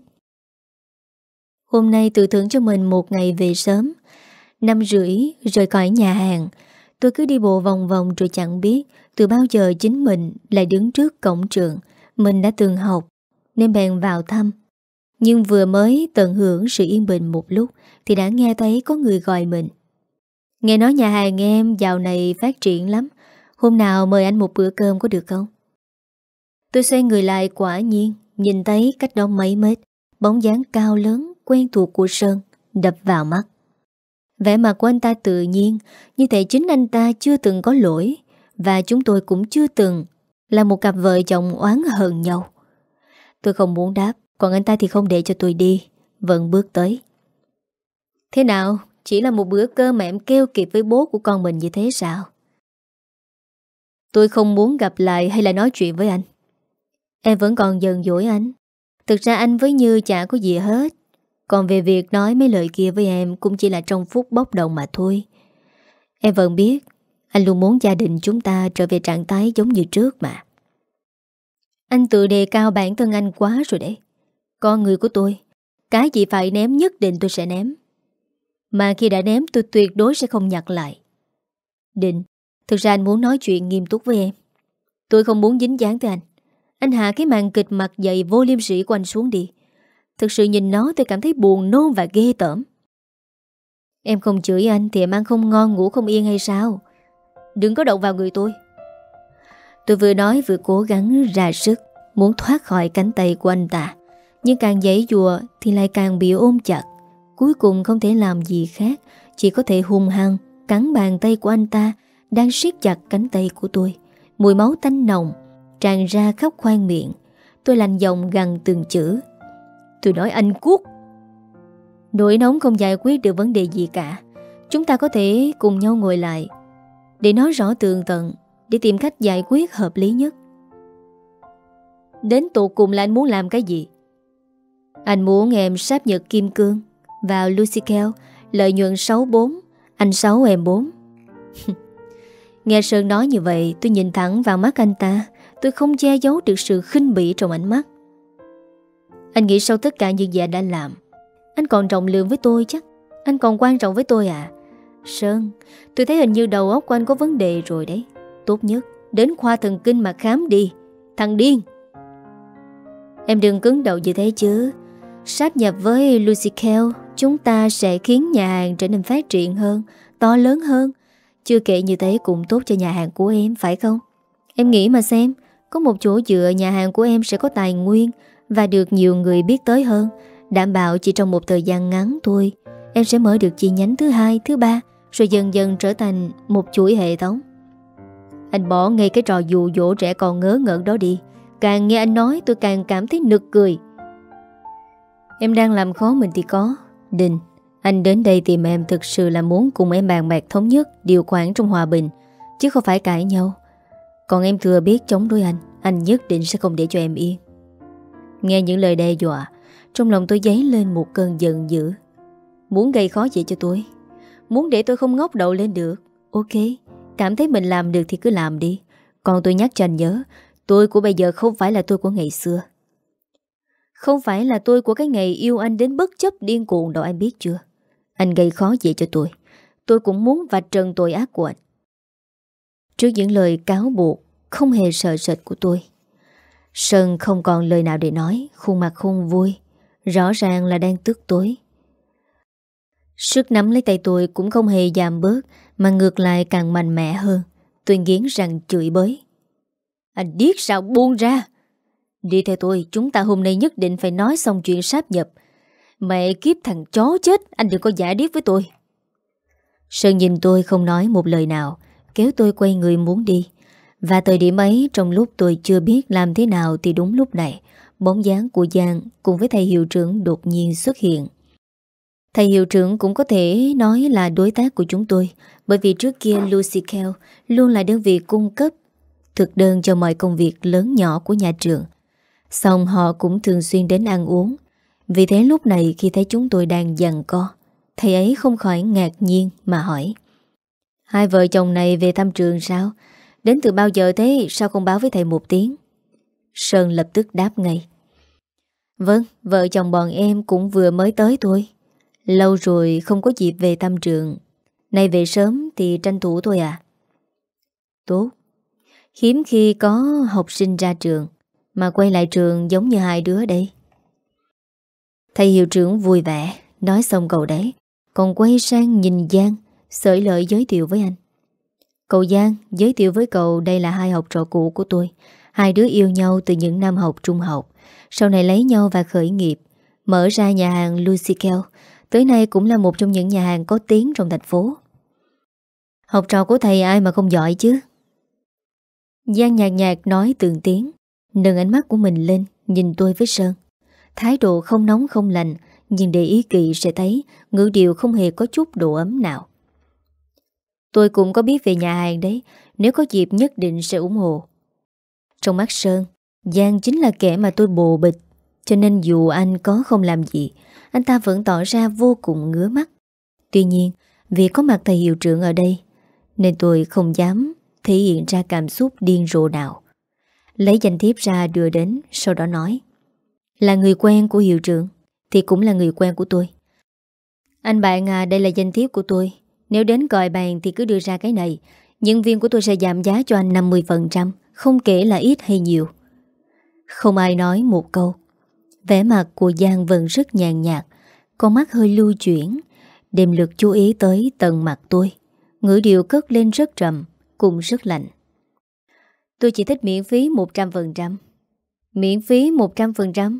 Hôm nay tự thưởng cho mình một ngày về sớm. Năm rưỡi rời khỏi nhà hàng. Tôi cứ đi bộ vòng vòng rồi chẳng biết từ bao giờ chính mình lại đứng trước cổng trường mình đã từng học, nên bèn vào thăm. Nhưng vừa mới tận hưởng sự yên bình một lúc thì đã nghe thấy có người gọi mình. Nghe nói nhà hàng em dạo này phát triển lắm, hôm nào mời anh một bữa cơm có được không? Tôi xoay người lại, quả nhiên nhìn thấy cách đó mấy mét bóng dáng cao lớn quen thuộc của Sơn đập vào mắt. Vẻ mặt của anh ta tự nhiên, như thể chính anh ta chưa từng có lỗi, và chúng tôi cũng chưa từng là một cặp vợ chồng oán hờn nhau. Tôi không muốn đáp, còn anh ta thì không để cho tôi đi, vẫn bước tới. Thế nào, chỉ là một bữa cơm mà em kêu kịp với bố của con mình như thế sao? Tôi không muốn gặp lại hay là nói chuyện với anh. Em vẫn còn giận dỗi anh. Thực ra anh với Như chả có gì hết. Còn về việc nói mấy lời kia với em cũng chỉ là trong phút bốc đồng mà thôi. Em vẫn biết anh luôn muốn gia đình chúng ta trở về trạng thái giống như trước mà. Anh tự đề cao bản thân anh quá rồi đấy. Con người của tôi, cái gì phải ném nhất định tôi sẽ ném. Mà khi đã ném tôi tuyệt đối sẽ không nhặt lại. Định, thực ra anh muốn nói chuyện nghiêm túc với em. Tôi không muốn dính dáng tới anh. Anh hạ cái màn kịch mặt dày vô liêm sỉ của anh xuống đi. Thực sự nhìn nó tôi cảm thấy buồn nôn và ghê tởm. Em không chửi anh thì em ăn không ngon ngủ không yên hay sao? Đừng có động vào người tôi. Tôi vừa nói vừa cố gắng ra sức muốn thoát khỏi cánh tay của anh ta. Nhưng càng giãy giụa thì lại càng bị ôm chặt. Cuối cùng không thể làm gì khác, chỉ có thể hung hăng cắn bàn tay của anh ta đang siết chặt cánh tay của tôi. Mùi máu tanh nồng tràn ra khắp khoang miệng. Tôi lạnh giọng gằn từng chữ. Tôi nói anh cút. Nỗi nóng không giải quyết được vấn đề gì cả. Chúng ta có thể cùng nhau ngồi lại để nói rõ tường tận, để tìm cách giải quyết hợp lý nhất. Đến tột cùng là anh muốn làm cái gì? Anh muốn em sáp nhập Kim Cương vào Lucical, lợi nhuận sáu bốn, anh sáu em bốn. Nghe Sơn nói như vậy, tôi nhìn thẳng vào mắt anh ta. Tôi không che giấu được sự khinh bỉ trong ánh mắt. Anh nghĩ sau tất cả những gì anh đã làm, anh còn trọng lượng với tôi chắc? Anh còn quan trọng với tôi à? Sơn, tôi thấy hình như đầu óc của anh có vấn đề rồi đấy. Tốt nhất đến khoa thần kinh mà khám đi, thằng điên. Em đừng cứng đầu như thế chứ. Sáp nhập với Lucical, chúng ta sẽ khiến nhà hàng trở nên phát triển hơn, to lớn hơn. Chưa kể như thế cũng tốt cho nhà hàng của em, phải không? Em nghĩ mà xem, có một chỗ dựa nhà hàng của em sẽ có tài nguyên và được nhiều người biết tới hơn. Đảm bảo chỉ trong một thời gian ngắn thôi, em sẽ mở được chi nhánh thứ hai, thứ ba, rồi dần dần trở thành một chuỗi hệ thống. Anh bỏ ngay cái trò dụ dỗ trẻ con ngớ ngẩn đó đi. Càng nghe anh nói tôi càng cảm thấy nực cười. Em đang làm khó mình thì có. Đình, anh đến đây tìm em thực sự là muốn cùng em bàn bạc thống nhất điều khoản trong hòa bình, chứ không phải cãi nhau. Còn em thừa biết chống đối anh, anh nhất định sẽ không để cho em yên. Nghe những lời đe dọa, trong lòng tôi dấy lên một cơn giận dữ. Muốn gây khó dễ cho tôi, Muốn để tôi không ngóc đầu lên được, ok, cảm thấy mình làm được thì cứ làm đi. Còn tôi nhắc cho anh nhớ, tôi của bây giờ không phải là tôi của ngày xưa. Không phải là tôi của cái ngày yêu anh đến bất chấp điên cuồng đâu, anh biết chưa? Anh gây khó dễ cho tôi. Tôi cũng muốn vạch trần tội ác của anh. Trước những lời cáo buộc không hề sợ sệt của tôi, Sơn không còn lời nào để nói, khuôn mặt không vui, rõ ràng là đang tức tối. Sức nắm lấy tay tôi cũng không hề giảm bớt, mà ngược lại càng mạnh mẽ hơn. Tôi nghiến răng chửi bới. Anh điếc sao, buông ra. Đi theo tôi, chúng ta hôm nay nhất định phải nói xong chuyện sáp nhập. Mẹ kiếp thằng chó chết, anh đừng có giả điếc với tôi. Sơn nhìn tôi không nói một lời nào, kéo tôi quay người muốn đi. Và thời điểm ấy, trong lúc tôi chưa biết làm thế nào, thì đúng lúc này bóng dáng của Giang cùng với thầy hiệu trưởng đột nhiên xuất hiện. Thầy hiệu trưởng cũng có thể nói là đối tác của chúng tôi, bởi vì trước kia Lucy Kell luôn là đơn vị cung cấp thực đơn cho mọi công việc lớn nhỏ của nhà trường. Xong họ cũng thường xuyên đến ăn uống. Vì thế lúc này khi thấy chúng tôi đang giằng co, thầy ấy không khỏi ngạc nhiên mà hỏi: Hai vợ chồng này về thăm trường sao? Đến từ bao giờ thế, sao không báo với thầy một tiếng? Sơn lập tức đáp ngay: Vâng, vợ chồng bọn em cũng vừa mới tới thôi. Lâu rồi không có dịp về thăm trường. Nay về sớm thì tranh thủ thôi à. Tốt. Hiếm khi có học sinh ra trường mà quay lại trường giống như hai đứa đây. Thầy hiệu trưởng vui vẻ nói xong câu đấy, còn quay sang nhìn Giang, xởi lợi giới thiệu với anh: Cậu Giang, giới thiệu với cậu, đây là hai học trò cũ của tôi. Hai đứa yêu nhau từ những năm học trung học, sau này lấy nhau và khởi nghiệp, mở ra nhà hàng Lucy Kell. Tới nay cũng là một trong những nhà hàng có tiếng trong thành phố. Học trò của thầy ai mà không giỏi chứ? Giang nhạt nhạt nói từng tiếng, nâng ánh mắt của mình lên nhìn tôi với Sơn. Thái độ không nóng không lạnh, nhưng để ý kỹ sẽ thấy ngữ điệu không hề có chút độ ấm nào. Tôi cũng có biết về nhà hàng đấy, nếu có dịp nhất định sẽ ủng hộ. Trong mắt Sơn, Giang chính là kẻ mà tôi bồ bịch, cho nên dù anh có không làm gì, anh ta vẫn tỏ ra vô cùng ngứa mắt. Tuy nhiên, vì có mặt thầy hiệu trưởng ở đây, nên tôi không dám thể hiện ra cảm xúc điên rồ nào. Lấy danh thiếp ra đưa đến, sau đó nói: Là người quen của hiệu trưởng thì cũng là người quen của tôi. Anh bạn à, đây là danh thiếp của tôi. Nếu đến gọi bàn thì cứ đưa ra cái này. Nhân viên của tôi sẽ giảm giá cho anh năm mươi phần trăm, không kể là ít hay nhiều. Không ai nói một câu. Vẻ mặt của Giang vẫn rất nhàn nhạt, con mắt hơi lưu chuyển, đem lực chú ý tới tận mặt tôi. Ngữ điệu cất lên rất trầm, cũng rất lạnh. Tôi chỉ thích miễn phí một trăm phần trăm. Miễn phí một trăm phần trăm?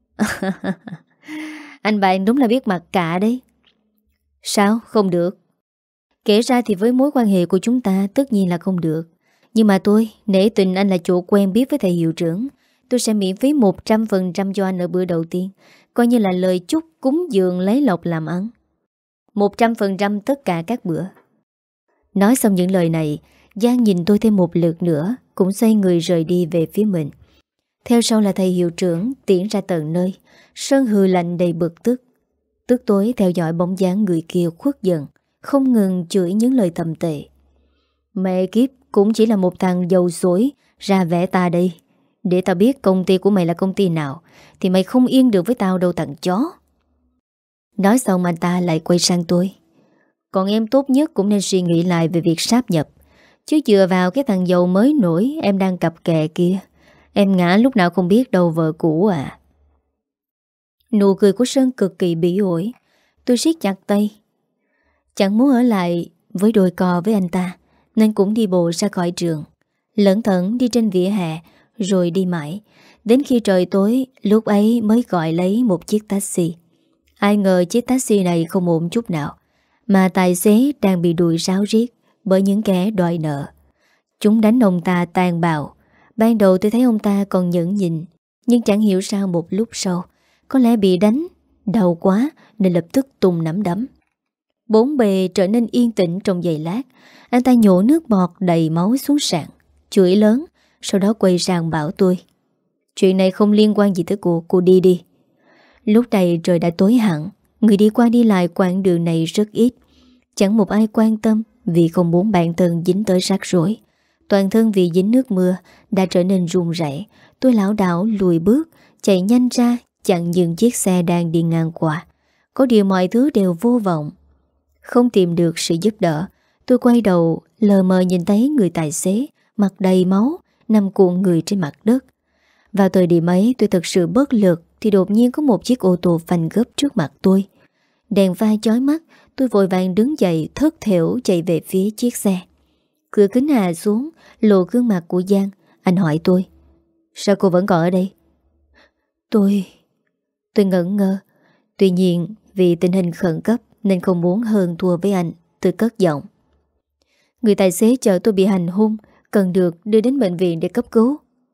Anh bạn đúng là biết mặt cả đấy. Sao không được? Kể ra thì với mối quan hệ của chúng ta tất nhiên là không được. Nhưng mà tôi, nể tình anh là chỗ quen biết với thầy hiệu trưởng, tôi sẽ miễn phí một trăm phần trăm cho anh ở bữa đầu tiên, coi như là lời chúc cúng dường lấy lộc làm ăn. Một trăm phần trăm tất cả các bữa. Nói xong những lời này, Giang nhìn tôi thêm một lượt nữa, cũng xoay người rời đi về phía mình. Theo sau là thầy hiệu trưởng tiễn ra tận nơi. Sơn hừ lạnh đầy bực tức. Tức tối theo dõi bóng dáng người kia khuất dần, không ngừng chửi những lời tầm tệ. Mẹ kiếp, cũng chỉ là một thằng dầu dối ra vẽ ta đây. Để tao biết công ty của mày là công ty nào thì mày không yên được với tao đâu thằng chó. Nói xong anh ta lại quay sang tôi: Còn em tốt nhất cũng nên suy nghĩ lại về việc sáp nhập. Chứ dựa vào cái thằng giàu mới nổi em đang cặp kè kia, em ngã lúc nào không biết đâu vợ cũ à. Nụ cười của Sơn cực kỳ bỉ ổi. Tôi siết chặt tay, chẳng muốn ở lại với đôi cò với anh ta, nên cũng đi bộ ra khỏi trường, lẩn thẩn đi trên vỉa hè, rồi đi mãi đến khi trời tối. Lúc ấy mới gọi lấy một chiếc taxi. Ai ngờ chiếc taxi này không ổn chút nào, mà tài xế đang bị đuổi ráo riết bởi những kẻ đòi nợ. Chúng đánh ông ta tàn bạo. Ban đầu tôi thấy ông ta còn nhẫn nhịn, nhưng chẳng hiểu sao một lúc sau, có lẽ bị đánh đau quá nên lập tức tung nắm đấm. Bốn bề trở nên yên tĩnh trong giây lát. Anh ta nhổ nước bọt đầy máu xuống sàn, chửi lớn, sau đó quay sang bảo tôi: Chuyện này không liên quan gì tới cô, cô đi đi. Lúc này trời đã tối hẳn, người đi qua đi lại quãng đường này rất ít. Chẳng một ai quan tâm vì không muốn bản thân dính tới rắc rối. Toàn thân vì dính nước mưa đã trở nên run rẩy. Tôi lảo đảo lùi bước, chạy nhanh ra chặn dừng chiếc xe đang đi ngang qua. Có điều mọi thứ đều vô vọng. Không tìm được sự giúp đỡ. Tôi quay đầu lờ mờ nhìn thấy người tài xế mặt đầy máu nằm cuộn người trên mặt đất. Vào thời điểm ấy tôi thật sự bất lực thì đột nhiên có một chiếc ô tô phanh gấp trước mặt tôi. Đèn pha chói mắt, tôi vội vàng đứng dậy thất thểu chạy về phía chiếc xe. Cửa kính hạ xuống, lộ gương mặt của Giang. Anh hỏi tôi: sao cô vẫn còn ở đây? Tôi... Tôi ngẩn ngơ. Tuy nhiên vì tình hình khẩn cấp nên không muốn hơn thua với anh. Tôi cất giọng: người tài xế chở tôi bị hành hung, cần được đưa đến bệnh viện để cấp cứu.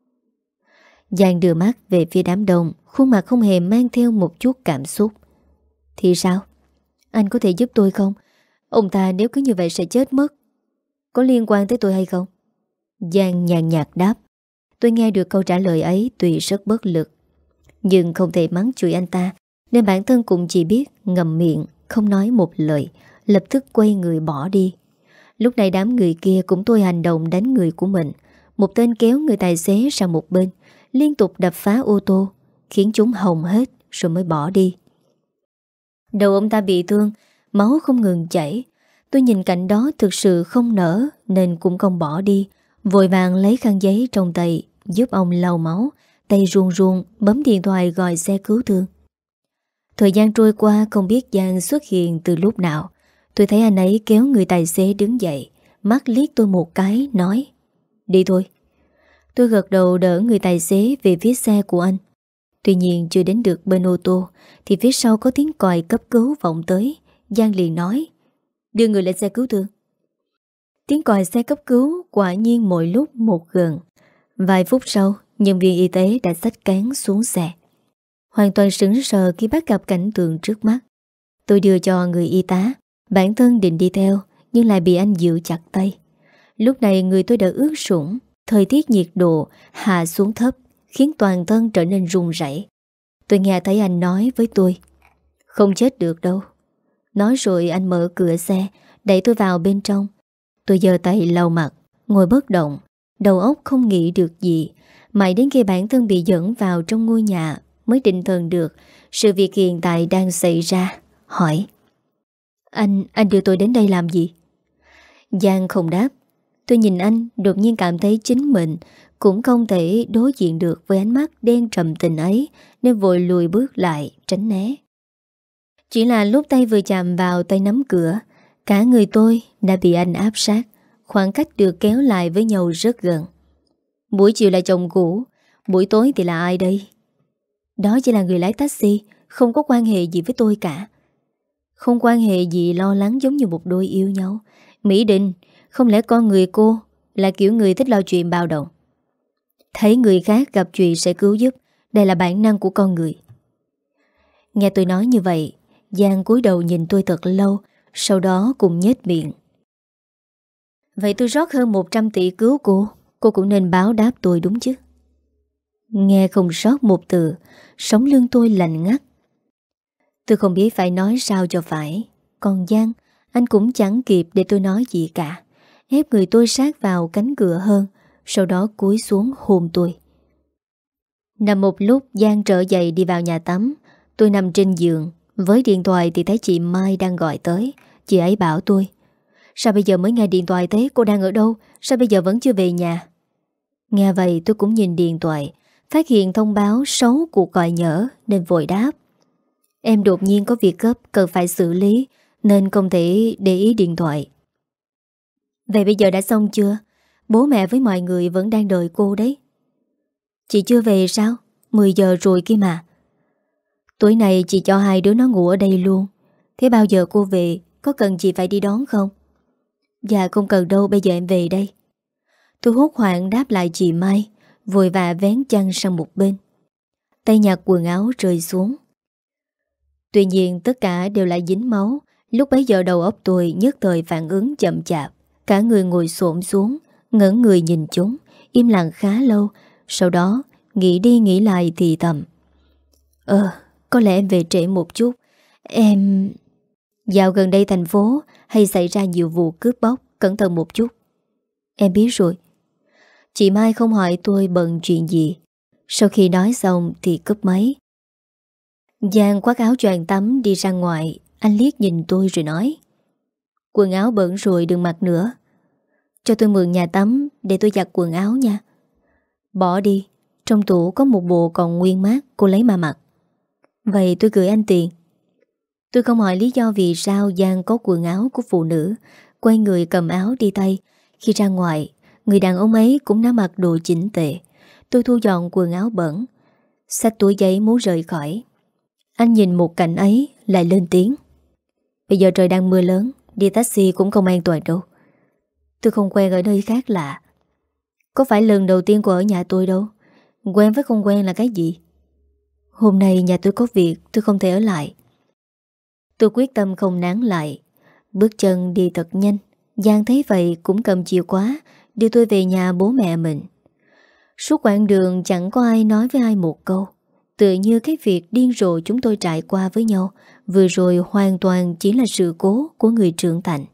Giang đưa mắt về phía đám đông, khuôn mặt không hề mang theo một chút cảm xúc. Thì sao? Anh có thể giúp tôi không? Ông ta nếu cứ như vậy sẽ chết mất. Có liên quan tới tôi hay không? Giang nhàn nhạt đáp. Tôi nghe được câu trả lời ấy tuy rất bất lực, nhưng không thể mắng chửi anh ta, nên bản thân cũng chỉ biết ngậm miệng, không nói một lời, lập tức quay người bỏ đi. Lúc này đám người kia cũng tôi hành động đánh người của mình. Một tên kéo người tài xế sang một bên, liên tục đập phá ô tô, khiến chúng hồng hết rồi mới bỏ đi. Đầu ông ta bị thương, máu không ngừng chảy. Tôi nhìn cảnh đó thực sự không nỡ nên cũng không bỏ đi, vội vàng lấy khăn giấy trong tay giúp ông lau máu, tay run run bấm điện thoại gọi xe cứu thương. Thời gian trôi qua không biết Giang xuất hiện từ lúc nào. Tôi thấy anh ấy kéo người tài xế đứng dậy, mắt liếc tôi một cái, nói: đi thôi. Tôi gật đầu đỡ người tài xế về phía xe của anh. Tuy nhiên chưa đến được bên ô tô thì phía sau có tiếng còi cấp cứu vọng tới. Giang liền nói: đưa người lên xe cứu thương. Tiếng còi xe cấp cứu quả nhiên mỗi lúc một gần. Vài phút sau, nhân viên y tế đã xách cán xuống xe. Hoàn toàn sững sờ khi bắt gặp cảnh tượng trước mắt. Tôi đưa cho người y tá, bản thân định đi theo nhưng lại bị anh giữ chặt tay. Lúc này người tôi đã ướt sũng, thời tiết nhiệt độ hạ xuống thấp khiến toàn thân trở nên run rẩy. Tôi nghe thấy anh nói với tôi: không chết được đâu. Nói rồi anh mở cửa xe, đẩy tôi vào bên trong. Tôi giơ tay lau mặt, ngồi bất động, đầu óc không nghĩ được gì. Mãi đến khi bản thân bị dẫn vào trong ngôi nhà mới định thần được sự việc hiện tại đang xảy ra. Hỏi: Anh, anh đưa tôi đến đây làm gì? Giang không đáp. Tôi nhìn anh, đột nhiên cảm thấy chính mình cũng không thể đối diện được với ánh mắt đen trầm tình ấy, nên vội lùi bước lại, tránh né. Chỉ là lúc tay vừa chạm vào tay nắm cửa, cả người tôi đã bị anh áp sát, khoảng cách được kéo lại với nhau rất gần. Buổi chiều là chồng cũ, buổi tối thì là ai đây? Đó chỉ là người lái taxi, không có quan hệ gì với tôi cả. Không quan hệ gì lo lắng giống như một đôi yêu nhau. Mỹ Đình, không lẽ con người cô là kiểu người thích lo chuyện bao đồng? Thấy người khác gặp chuyện sẽ cứu giúp, đây là bản năng của con người. Nghe tôi nói như vậy, Giang cúi đầu nhìn tôi thật lâu, sau đó cùng nhếch miệng. Vậy tôi rót hơn một trăm tỷ cứu cô, cô cũng nên báo đáp tôi đúng chứ? Nghe không sót một từ, sống lưng tôi lạnh ngắt. Tôi không biết phải nói sao cho phải. Còn Giang, anh cũng chẳng kịp để tôi nói gì cả, ép người tôi sát vào cánh cửa hơn, sau đó cúi xuống hôn tôi. Nằm một lúc, Giang trở dậy đi vào nhà tắm. Tôi nằm trên giường, với điện thoại thì thấy chị Mai đang gọi tới. Chị ấy bảo tôi: sao bây giờ mới nghe điện thoại thế, cô đang ở đâu? Sao bây giờ vẫn chưa về nhà? Nghe vậy tôi cũng nhìn điện thoại, phát hiện thông báo xấu cuộc gọi nhỡ nên vội đáp: em đột nhiên có việc gấp cần phải xử lý nên không thể để ý điện thoại. Vậy bây giờ đã xong chưa? Bố mẹ với mọi người vẫn đang đợi cô đấy. Chị chưa về sao? mười giờ rồi kia mà. Tối nay chị cho hai đứa nó ngủ ở đây luôn. Thế bao giờ cô về? Có cần chị phải đi đón không? Dạ không cần đâu, bây giờ em về đây. Tôi hốt hoảng đáp lại chị Mai, vội vã vén chăn sang một bên. Tay nhặt quần áo rơi xuống. Tuy nhiên tất cả đều lại dính máu. Lúc bấy giờ đầu óc tôi nhất thời phản ứng chậm chạp. Cả người ngồi xổm xuống, ngẩng người nhìn chúng, im lặng khá lâu. Sau đó nghĩ đi nghĩ lại thì thầm: Ờ, có lẽ em về trễ một chút. Em... Dạo gần đây thành phố hay xảy ra nhiều vụ cướp bóc, cẩn thận một chút. Em biết rồi. Chị Mai không hỏi tôi bận chuyện gì. Sau khi nói xong thì cúp máy. Giang khoác áo choàng tắm đi ra ngoài. Anh liếc nhìn tôi rồi nói: quần áo bẩn rồi đừng mặc nữa. Cho tôi mượn nhà tắm để tôi giặt quần áo nha. Bỏ đi, trong tủ có một bộ còn nguyên mát, cô lấy mà mặc. Vậy tôi gửi anh tiền. Tôi không hỏi lý do vì sao Giang có quần áo của phụ nữ. Quay người cầm áo đi tay. Khi ra ngoài, người đàn ông ấy cũng đã mặc đồ chỉnh tề. Tôi thu dọn quần áo bẩn, xách túi giấy muốn rời khỏi. Anh nhìn một cảnh ấy lại lên tiếng: bây giờ trời đang mưa lớn, đi taxi cũng không an toàn đâu. Tôi không quen ở nơi khác lạ. Có phải lần đầu tiên cô ở nhà tôi đâu. Quen với không quen là cái gì? Hôm nay nhà tôi có việc, tôi không thể ở lại. Tôi quyết tâm không nán lại, bước chân đi thật nhanh. Giang thấy vậy cũng cầm chìa khóa đưa tôi về nhà bố mẹ mình. Suốt quãng đường chẳng có ai nói với ai một câu. Tựa như cái việc điên rồ chúng tôi trải qua với nhau vừa rồi hoàn toàn chỉ là sự cố của người trưởng thành.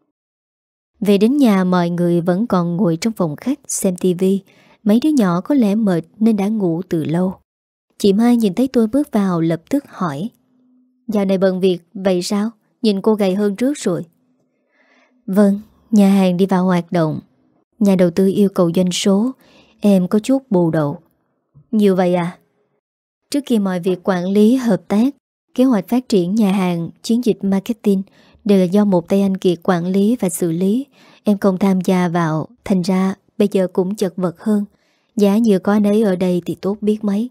Về đến nhà, mọi người vẫn còn ngồi trong phòng khách xem tivi. Mấy đứa nhỏ có lẽ mệt nên đã ngủ từ lâu. Chị Mai nhìn thấy tôi bước vào lập tức hỏi: dạo này bận việc vậy sao? Nhìn cô gầy hơn trước rồi. Vâng, nhà hàng đi vào hoạt động. Nhà đầu tư yêu cầu doanh số, em có chút bù đầu. Nhiều vậy à? Trước kia mọi việc quản lý, hợp tác, kế hoạch phát triển nhà hàng, chiến dịch marketing đều là do một tay anh Kiệt quản lý và xử lý. Em không tham gia vào, thành ra bây giờ cũng chật vật hơn. Giá như có anh ấy ở đây thì tốt biết mấy.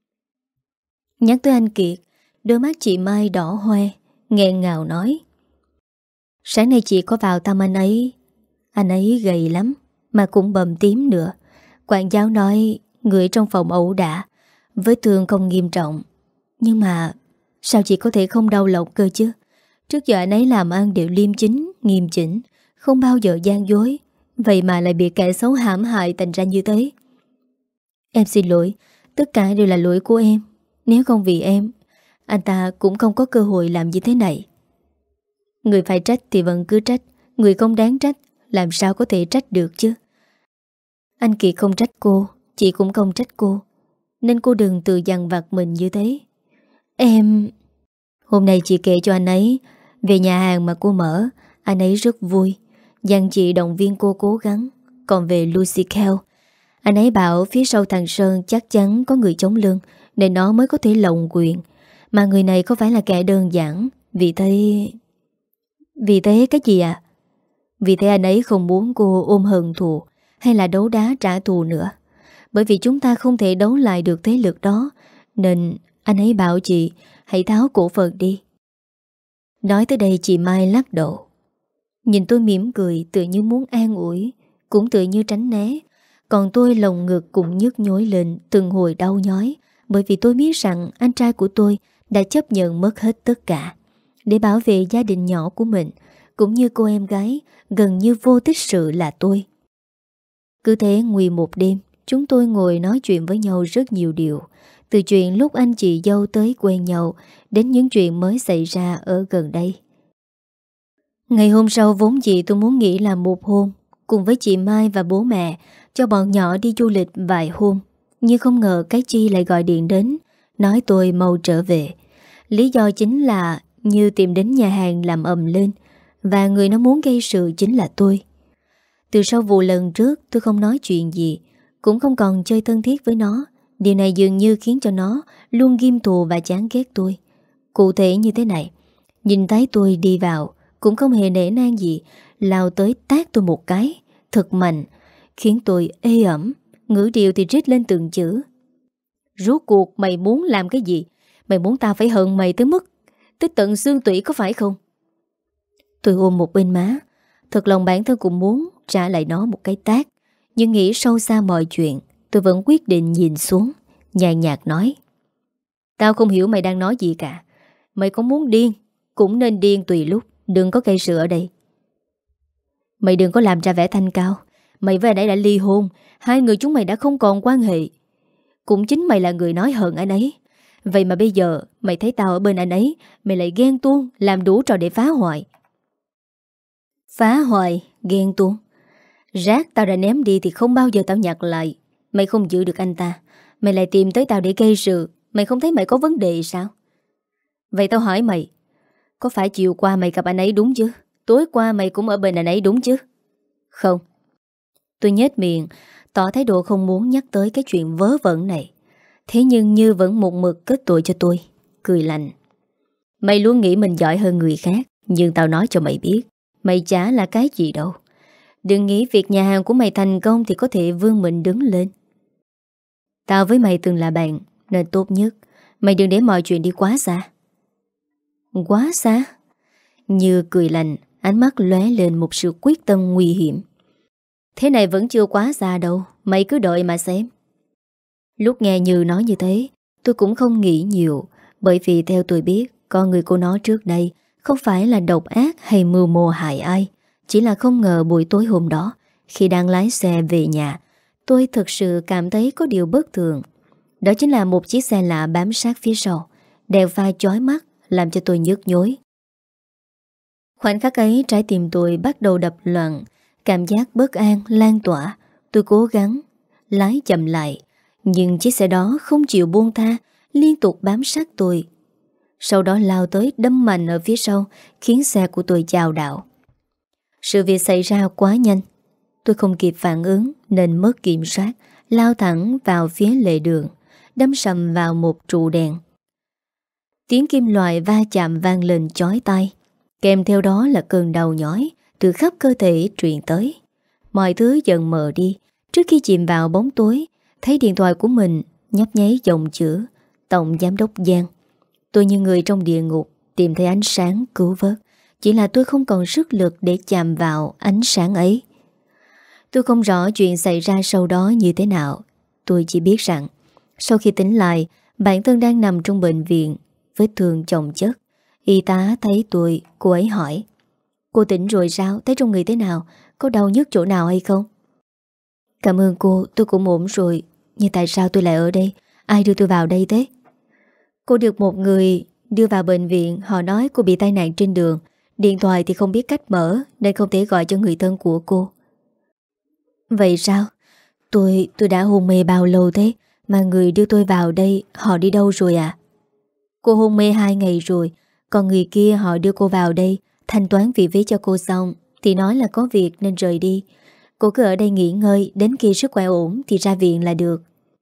Nhắc tới anh Kiệt, đôi mắt chị Mai đỏ hoe, nghẹn ngào nói: sáng nay chị có vào thăm anh ấy. Anh ấy gầy lắm, mà cũng bầm tím nữa. Quản giáo nói người trong phòng ẩu đả, với thương không nghiêm trọng. Nhưng mà sao chị có thể không đau lòng cơ chứ? Trước giờ anh ấy làm ăn đều liêm chính, nghiêm chỉnh, không bao giờ gian dối. Vậy mà lại bị kẻ xấu hãm hại thành ra như thế. Em xin lỗi, tất cả đều là lỗi của em. Nếu không vì em, anh ta cũng không có cơ hội làm như thế này. Người phải trách thì vẫn cứ trách, người không đáng trách làm sao có thể trách được chứ. Anh Kiệt không trách cô, chị cũng không trách cô, nên cô đừng tự dằn vặt mình như thế. Em... Hôm nay chị kể cho anh ấy về nhà hàng mà cô mở. Anh ấy rất vui, dặn chị động viên cô cố gắng. Còn về Lucy Kell, anh ấy bảo phía sau thằng Sơn chắc chắn có người chống lưng, nên nó mới có thể lộng quyền. Mà người này có phải là kẻ đơn giản. Vì thế... Vì thế cái gì à? Vì thế anh ấy không muốn cô ôm hận thù hay là đấu đá trả thù nữa. Bởi vì chúng ta không thể đấu lại được thế lực đó, nên anh ấy bảo chị hãy tháo cổ phần đi. Nói tới đây chị Mai lắc đầu. Nhìn tôi mỉm cười, tự như muốn an ủi, cũng tự như tránh né. Còn tôi lồng ngực cũng nhức nhối lên từng hồi đau nhói. Bởi vì tôi biết rằng anh trai của tôi đã chấp nhận mất hết tất cả để bảo vệ gia đình nhỏ của mình, cũng như cô em gái gần như vô tích sự là tôi. Cứ thế nguyên một đêm, chúng tôi ngồi nói chuyện với nhau rất nhiều điều. Từ chuyện lúc anh chị dâu tới quen nhau đến những chuyện mới xảy ra ở gần đây. Ngày hôm sau vốn dĩ tôi muốn nghỉ làm một hôm cùng với chị Mai và bố mẹ, cho bọn nhỏ đi du lịch vài hôm. Nhưng không ngờ cái Chi lại gọi điện đến, nói tôi mau trở về. Lý do chính là Như tìm đến nhà hàng làm ầm lên, và người nó muốn gây sự chính là tôi. Từ sau vụ lần trước tôi không nói chuyện gì, cũng không còn chơi thân thiết với nó. Điều này dường như khiến cho nó luôn ghim thù và chán ghét tôi. Cụ thể như thế này: nhìn thấy tôi đi vào cũng không hề nể nang gì, lao tới tát tôi một cái thật mạnh, khiến tôi ê ẩm, ngữ điệu thì rít lên từng chữ. Rốt cuộc mày muốn làm cái gì? Mày muốn tao phải hận mày tới mức tới tận xương tủy có phải không? Tôi ôm một bên má, thật lòng bản thân cũng muốn trả lại nó một cái tát. Nhưng nghĩ sâu xa mọi chuyện, tôi vẫn quyết định nhìn xuống, nhàn nhạt nói: tao không hiểu mày đang nói gì cả. Mày có muốn điên cũng nên điên tùy lúc, đừng có gây sự ở đây. Mày đừng có làm ra vẻ thanh cao. Mày với anh ấy đã ly hôn, hai người chúng mày đã không còn quan hệ. Cũng chính mày là người nói hận anh ấy. Vậy mà bây giờ mày thấy tao ở bên anh ấy, mày lại ghen tuông, làm đủ trò để phá hoại. Phá hoại, ghen tuông. Rác tao đã ném đi thì không bao giờ tao nhặt lại. Mày không giữ được anh ta, mày lại tìm tới tao để gây sự. Mày không thấy mày có vấn đề sao? Vậy tao hỏi mày, có phải chiều qua mày gặp anh ấy đúng chứ? Tối qua mày cũng ở bên anh ấy đúng chứ? Không. Tôi nhếch miệng, tỏ thái độ không muốn nhắc tới cái chuyện vớ vẩn này. Thế nhưng Như vẫn một mực kết tội cho tôi, cười lạnh. Mày luôn nghĩ mình giỏi hơn người khác, nhưng tao nói cho mày biết, mày chả là cái gì đâu. Đừng nghĩ việc nhà hàng của mày thành công thì có thể vươn mình đứng lên. Tao với mày từng là bạn, nên tốt nhất mày đừng để mọi chuyện đi quá xa. Quá xa? Như cười lạnh, ánh mắt lóe lên một sự quyết tâm nguy hiểm. Thế này vẫn chưa quá xa đâu, mày cứ đợi mà xem. Lúc nghe Như nói như thế, tôi cũng không nghĩ nhiều, bởi vì theo tôi biết, con người cô nó trước đây không phải là độc ác hay mưu mô hại ai. Chỉ là không ngờ buổi tối hôm đó, khi đang lái xe về nhà, tôi thực sự cảm thấy có điều bất thường. Đó chính là một chiếc xe lạ bám sát phía sau, đèn pha chói mắt làm cho tôi nhức nhối. Khoảnh khắc ấy trái tim tôi bắt đầu đập loạn, cảm giác bất an lan tỏa. Tôi cố gắng lái chậm lại, nhưng chiếc xe đó không chịu buông tha, liên tục bám sát tôi. Sau đó lao tới đâm mạnh ở phía sau, khiến xe của tôi chao đảo. Sự việc xảy ra quá nhanh, tôi không kịp phản ứng nên mất kiểm soát, lao thẳng vào phía lề đường, đâm sầm vào một trụ đèn. Tiếng kim loại va chạm vang lên chói tai, kèm theo đó là cơn đau nhói từ khắp cơ thể truyền tới. Mọi thứ dần mờ đi trước khi chìm vào bóng tối. Thấy điện thoại của mình nhấp nháy dòng chữ Tổng Giám đốc Giang. Tôi như người trong địa ngục tìm thấy ánh sáng cứu vớt. Chỉ là tôi không còn sức lực để chạm vào ánh sáng ấy. Tôi không rõ chuyện xảy ra sau đó như thế nào. Tôi chỉ biết rằng sau khi tỉnh lại, bản thân đang nằm trong bệnh viện, vết thương chồng chất. Y tá thấy tôi, cô ấy hỏi: Cô tỉnh rồi sao? Thấy trong người thế nào? Có đau nhức chỗ nào hay không? Cảm ơn cô, tôi cũng ổn rồi. Nhưng tại sao tôi lại ở đây? Ai đưa tôi vào đây thế? Cô được một người đưa vào bệnh viện. Họ nói cô bị tai nạn trên đường. Điện thoại thì không biết cách mở, nên không thể gọi cho người thân của cô. Vậy sao? Tôi tôi đã hôn mê bao lâu thế? Mà người đưa tôi vào đây, họ đi đâu rồi à? Cô hôn mê hai ngày rồi. Còn người kia họ đưa cô vào đây, thanh toán viện phí cho cô xong thì nói là có việc nên rời đi. Cô cứ ở đây nghỉ ngơi, đến khi sức khỏe ổn thì ra viện là được.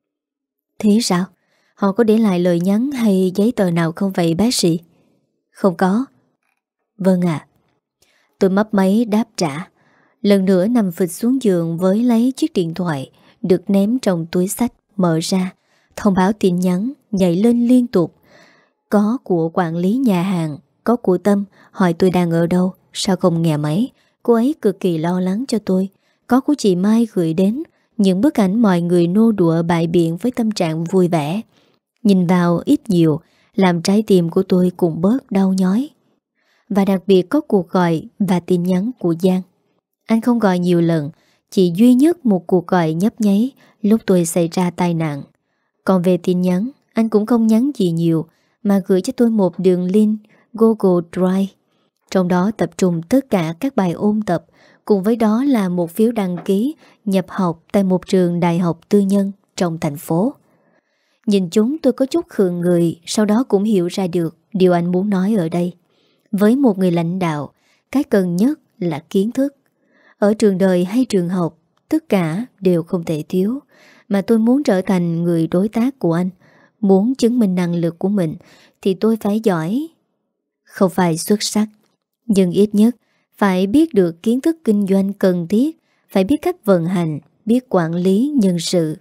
Thế sao? Họ có để lại lời nhắn hay giấy tờ nào không vậy bác sĩ? Không có. Vâng ạ. Tôi mấp máy đáp trả. Lần nữa nằm phịch xuống giường với lấy chiếc điện thoại được ném trong túi xách, mở ra. Thông báo tin nhắn nhảy lên liên tục. Có của quản lý nhà hàng, có của Tâm hỏi tôi đang ở đâu, sao không nghe máy. Cô ấy cực kỳ lo lắng cho tôi. Có của chị Mai gửi đến những bức ảnh mọi người nô đùa bại biện với tâm trạng vui vẻ. Nhìn vào ít nhiều làm trái tim của tôi cũng bớt đau nhói. Và đặc biệt có cuộc gọi và tin nhắn của Giang. Anh không gọi nhiều lần, chỉ duy nhất một cuộc gọi nhấp nháy lúc tôi xảy ra tai nạn. Còn về tin nhắn, anh cũng không nhắn gì nhiều, mà gửi cho tôi một đường link Google Drive. Trong đó tập trung tất cả các bài ôn tập, cùng với đó là một phiếu đăng ký nhập học tại một trường đại học tư nhân trong thành phố. Nhìn chúng tôi có chút khựng người, sau đó cũng hiểu ra được điều anh muốn nói ở đây. Với một người lãnh đạo, cái cần nhất là kiến thức. Ở trường đời hay trường học, tất cả đều không thể thiếu. Mà tôi muốn trở thành người đối tác của anh, muốn chứng minh năng lực của mình, thì tôi phải giỏi. Không phải xuất sắc, nhưng ít nhất phải biết được kiến thức kinh doanh cần thiết, phải biết cách vận hành, biết quản lý nhân sự.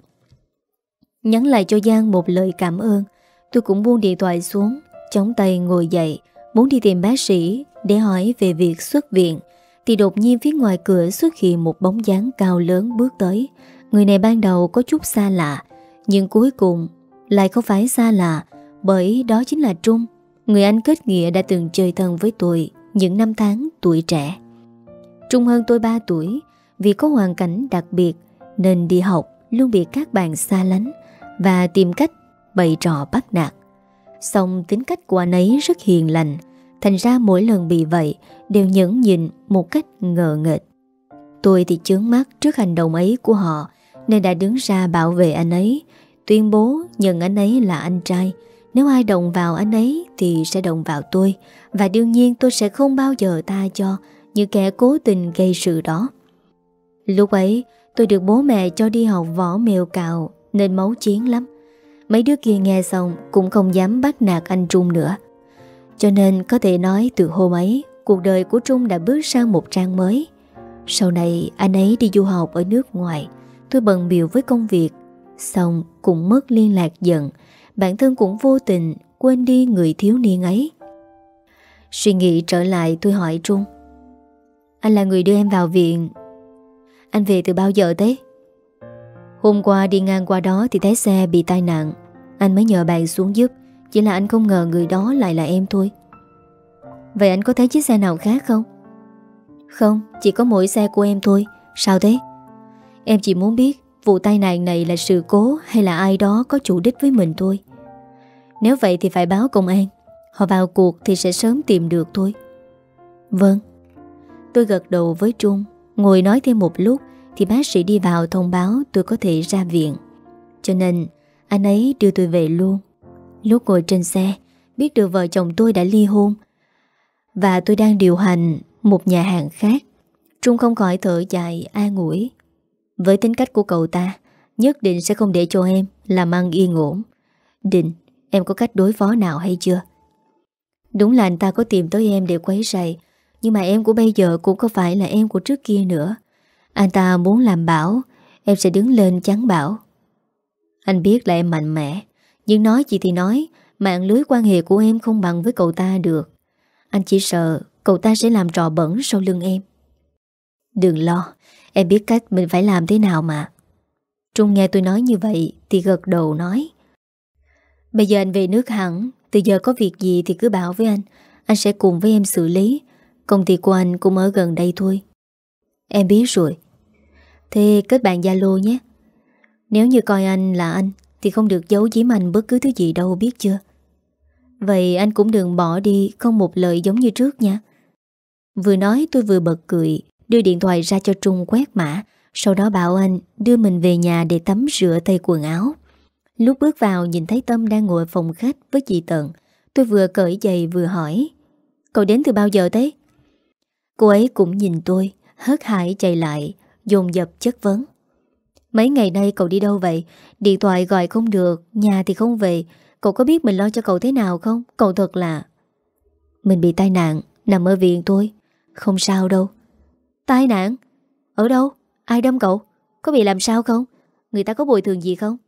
Nhắn lại cho Giang một lời cảm ơn, tôi cũng buông điện thoại xuống, chống tay ngồi dậy, muốn đi tìm bác sĩ để hỏi về việc xuất viện. Thì đột nhiên phía ngoài cửa xuất hiện một bóng dáng cao lớn bước tới. Người này ban đầu có chút xa lạ, nhưng cuối cùng lại không phải xa lạ, bởi đó chính là Trung, người anh kết nghĩa đã từng chơi thân với tôi những năm tháng tuổi trẻ. Trung hơn tôi ba tuổi, vì có hoàn cảnh đặc biệt nên đi học luôn bị các bạn xa lánh và tìm cách bày trò bắt nạt. Xong tính cách của anh ấy rất hiền lành, thành ra mỗi lần bị vậy đều nhẫn nhịn một cách ngờ nghệch. Tôi thì chướng mắt trước hành động ấy của họ, nên đã đứng ra bảo vệ anh ấy, tuyên bố nhận anh ấy là anh trai. Nếu ai động vào anh ấy thì sẽ động vào tôi, và đương nhiên tôi sẽ không bao giờ tha cho những kẻ cố tình gây sự đó. Lúc ấy tôi được bố mẹ cho đi học võ mèo cào nên máu chiến lắm. Mấy đứa kia nghe xong cũng không dám bắt nạt anh Trung nữa. Cho nên có thể nói từ hôm ấy, cuộc đời của Trung đã bước sang một trang mới. Sau này anh ấy đi du học ở nước ngoài, tôi bận bịu với công việc, xong cũng mất liên lạc dần. Bản thân cũng vô tình quên đi người thiếu niên ấy. Suy nghĩ trở lại, tôi hỏi Trung: anh là người đưa em vào viện. Anh về từ bao giờ thế? Hôm qua đi ngang qua đó thì thấy xe bị tai nạn, anh mới nhờ bạn xuống giúp. Chỉ là anh không ngờ người đó lại là em thôi. Vậy anh có thấy chiếc xe nào khác không? Không, chỉ có mỗi xe của em thôi. Sao thế? Em chỉ muốn biết vụ tai nạn này là sự cố hay là ai đó có chủ đích với mình thôi. Nếu vậy thì phải báo công an. Họ vào cuộc thì sẽ sớm tìm được thôi. Vâng. Tôi gật đầu với Trung. Ngồi nói thêm một lúc thì bác sĩ đi vào thông báo tôi có thể ra viện. Cho nên anh ấy đưa tôi về luôn. Lúc ngồi trên xe, biết được vợ chồng tôi đã ly hôn và tôi đang điều hành một nhà hàng khác, Trung không khỏi thở dài an ủi: với tính cách của cậu ta, nhất định sẽ không để cho em làm ăn yên ổn. Định, em có cách đối phó nào hay chưa? Đúng là anh ta có tìm tới em để quấy rầy, nhưng mà em của bây giờ cũng không phải là em của trước kia nữa. Anh ta muốn làm Bảo, em sẽ đứng lên chắn Bảo. Anh biết là em mạnh mẽ, nhưng nói gì thì nói, mạng lưới quan hệ của em không bằng với cậu ta được. Anh chỉ sợ cậu ta sẽ làm trò bẩn sau lưng em. Đừng lo, em biết cách mình phải làm thế nào mà. Trung nghe tôi nói như vậy thì gật đầu nói: bây giờ anh về nước hẳn, từ giờ có việc gì thì cứ bảo với anh, anh sẽ cùng với em xử lý. Công ty của anh cũng ở gần đây thôi. Em biết rồi. Thế kết bạn Zalo nhé. Nếu như coi anh là anh thì không được giấu giếm anh bất cứ thứ gì đâu, biết chưa? Vậy anh cũng đừng bỏ đi không một lời giống như trước nha. Vừa nói tôi vừa bật cười, đưa điện thoại ra cho Trung quét mã, sau đó bảo anh đưa mình về nhà để tắm rửa tay quần áo. Lúc bước vào nhìn thấy Tâm đang ngồi ở phòng khách với chị Tận. Tôi vừa cởi giày vừa hỏi: cậu đến từ bao giờ thế? Cô ấy cũng nhìn tôi, hớt hải chạy lại, dồn dập chất vấn: mấy ngày nay cậu đi đâu vậy? Điện thoại gọi không được, nhà thì không về. Cậu có biết mình lo cho cậu thế nào không? Cậu thật là... Mình bị tai nạn, nằm ở viện thôi. Không sao đâu. Tai nạn? Ở đâu? Ai đâm cậu? Có bị làm sao không? Người ta có bồi thường gì không?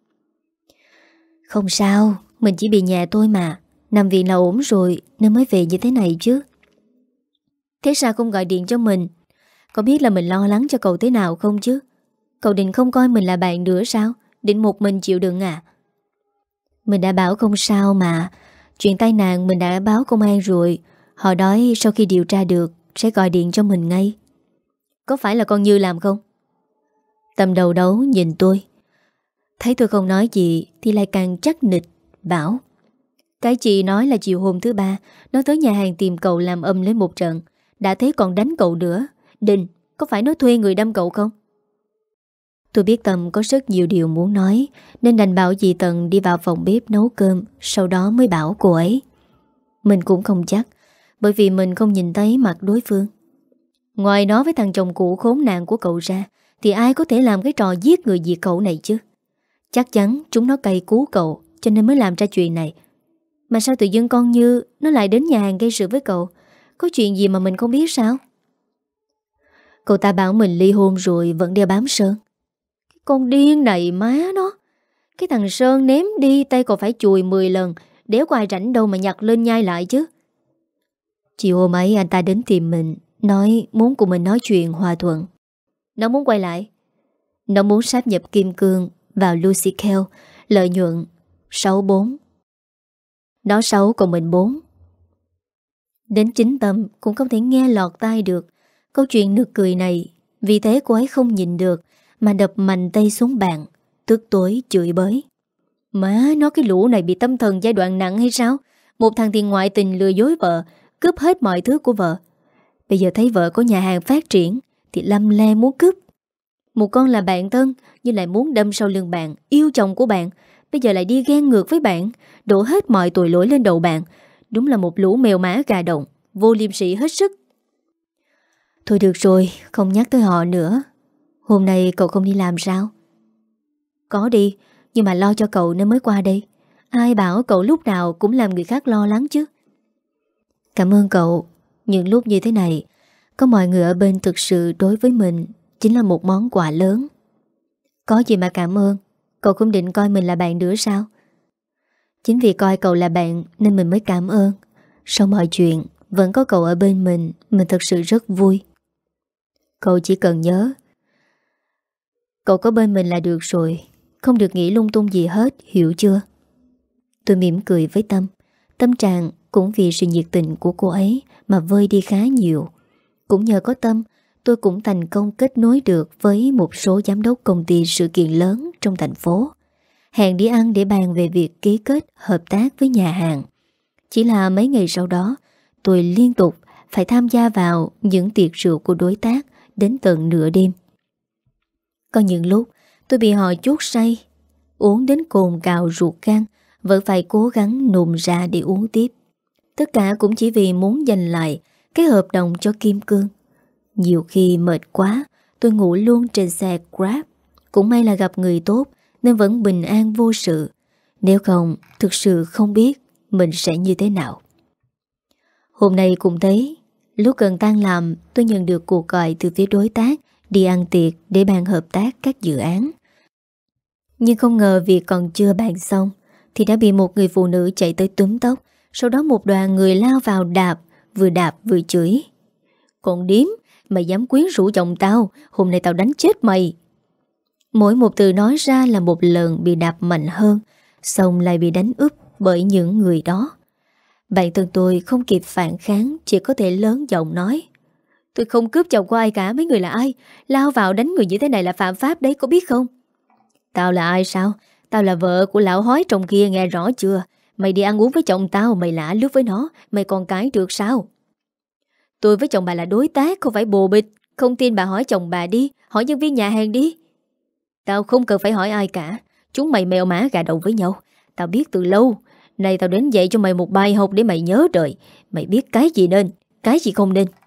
Không sao, mình chỉ bị nhẹ thôi mà. Nằm viện là ổn rồi nên mới về như thế này chứ. Thế sao không gọi điện cho mình? Có biết là mình lo lắng cho cậu thế nào không chứ? Cậu định không coi mình là bạn nữa sao? Định một mình chịu đựng à? Mình đã bảo không sao mà. Chuyện tai nạn mình đã báo công an rồi. Họ nói sau khi điều tra được sẽ gọi điện cho mình ngay. Có phải là con Như làm không? Tâm đầu đấu nhìn tôi, thấy tôi không nói gì thì lại càng chắc nịch, bảo: cái chị nói là chiều hôm thứ ba nó tới nhà hàng tìm cậu làm âm lên một trận. Đã thế còn đánh cậu nữa. Đình, có phải nó thuê người đâm cậu không? Tôi biết Tâm có rất nhiều điều muốn nói, nên đành bảo dì Tần đi vào phòng bếp nấu cơm, sau đó mới bảo cô ấy. Mình cũng không chắc, bởi vì mình không nhìn thấy mặt đối phương. Ngoài nó với thằng chồng cũ khốn nạn của cậu ra, thì ai có thể làm cái trò giết người diệt cậu này chứ? Chắc chắn chúng nó cay cú cậu, cho nên mới làm ra chuyện này. Mà sao tự dưng con Như nó lại đến nhà hàng gây sự với cậu? Có chuyện gì mà mình không biết sao? Cậu ta bảo mình ly hôn rồi vẫn đeo bám Sơn. Cái con điên này má nó. Cái thằng Sơn ném đi tay còn phải chùi mười lần, đéo có ai rảnh đâu mà nhặt lên nhai lại chứ. Chiều hôm ấy anh ta đến tìm mình, nói muốn cùng mình nói chuyện hòa thuận. Nó muốn quay lại. Nó muốn sáp nhập Kim Cương vào Lucy Kell, lợi nhuận sáu bốn. Nó sáu còn mình bốn. Đến chính Tâm cũng không thể nghe lọt tai được câu chuyện nực cười này. Vì thế cô ấy không nhìn được mà đập mạnh tay xuống bàn, tức tối chửi bới. Má nó, cái lũ này bị tâm thần giai đoạn nặng hay sao? Một thằng thì ngoại tình lừa dối vợ, cướp hết mọi thứ của vợ. Bây giờ thấy vợ có nhà hàng phát triển thì lăm le muốn cướp. Một con là bạn thân nhưng lại muốn đâm sau lưng bạn, yêu chồng của bạn. Bây giờ lại đi ghen ngược với bạn, đổ hết mọi tội lỗi lên đầu bạn. Đúng là một lũ mèo mã gà đồng, vô liêm sỉ hết sức. Thôi được rồi, không nhắc tới họ nữa. Hôm nay cậu không đi làm sao? Có đi, nhưng mà lo cho cậu nên mới qua đây. Ai bảo cậu lúc nào cũng làm người khác lo lắng chứ. Cảm ơn cậu. Những lúc như thế này, có mọi người ở bên thực sự đối với mình chính là một món quà lớn. Có gì mà cảm ơn. Cậu không định coi mình là bạn nữa sao? Chính vì coi cậu là bạn nên mình mới cảm ơn. Sau mọi chuyện vẫn có cậu ở bên mình, mình thật sự rất vui. Cậu chỉ cần nhớ, cậu có bên mình là được rồi, không được nghĩ lung tung gì hết, hiểu chưa? Tôi mỉm cười với Tâm. Tâm trạng cũng vì sự nhiệt tình của cô ấy mà vơi đi khá nhiều. Cũng nhờ có Tâm, tôi cũng thành công kết nối được với một số giám đốc công ty sự kiện lớn trong thành phố. Hẹn đi ăn để bàn về việc ký kết hợp tác với nhà hàng. Chỉ là mấy ngày sau đó, tôi liên tục phải tham gia vào những tiệc rượu của đối tác đến tận nửa đêm. Có những lúc tôi bị họ chuốt say, uống đến cồn cào ruột gan, vẫn phải cố gắng nôn ra để uống tiếp. Tất cả cũng chỉ vì muốn giành lại cái hợp đồng cho Kim Cương. Nhiều khi mệt quá, tôi ngủ luôn trên xe Grab. Cũng may là gặp người tốt nên vẫn bình an vô sự. Nếu không, thực sự không biết mình sẽ như thế nào. Hôm nay cũng thấy, lúc gần tan làm, tôi nhận được cuộc gọi từ phía đối tác đi ăn tiệc để bàn hợp tác các dự án. Nhưng không ngờ việc còn chưa bàn xong thì đã bị một người phụ nữ chạy tới túm tóc. Sau đó một đoàn người lao vào đạp, vừa đạp vừa chửi. Còn điếm, mày dám quyến rũ chồng tao, hôm nay tao đánh chết mày. Mỗi một từ nói ra là một lần bị đạp mạnh hơn, xong lại bị đánh úp bởi những người đó. Bạn thân tôi không kịp phản kháng, chỉ có thể lớn giọng nói: tôi không cướp chồng của ai cả, mấy người là ai? Lao vào đánh người như thế này là phạm pháp đấy, có biết không? Tao là ai sao? Tao là vợ của lão hói trong kia, nghe rõ chưa? Mày đi ăn uống với chồng tao, mày lạ lướt với nó, mày còn cãi được sao? Tôi với chồng bà là đối tác, không phải bồ bịch. Không tin bà hỏi chồng bà đi, hỏi nhân viên nhà hàng đi. Tao không cần phải hỏi ai cả. Chúng mày mèo mã gà đầu với nhau. Tao biết từ lâu. Này tao đến dạy cho mày một bài học để mày nhớ đời. Mày biết cái gì nên, cái gì không nên.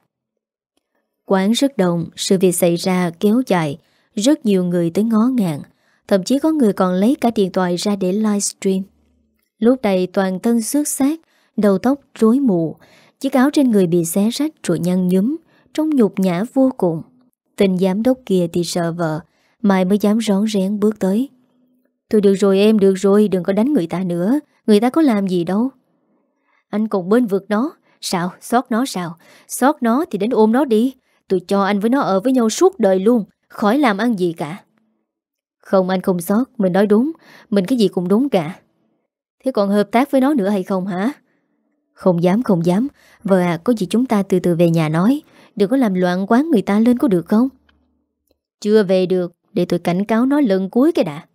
Quán rất đông, sự việc xảy ra kéo dài. Rất nhiều người tới ngó ngàng. Thậm chí có người còn lấy cả điện thoại ra để livestream. Lúc này toàn thân xước xác, đầu tóc rối mù, chiếc áo trên người bị xé rách rồi nhăn nhúm, trông nhục nhã vô cùng. Tên giám đốc kia thì sợ vợ, Mai mới dám rón rén bước tới. Thôi được rồi em, được rồi, đừng có đánh người ta nữa. Người ta có làm gì đâu. Anh còn bên vực nó. Sao, xót nó sao? Xót nó thì đến ôm nó đi. Tôi cho anh với nó ở với nhau suốt đời luôn, khỏi làm ăn gì cả. Không, anh không xót, mình nói đúng. Mình cái gì cũng đúng cả. Thế còn hợp tác với nó nữa hay không hả? Không dám, không dám. Vợ à, có gì chúng ta từ từ về nhà nói. Đừng có làm loạn quán người ta lên có được không? Chưa về được, để tôi cảnh cáo nó lần cuối cái đã.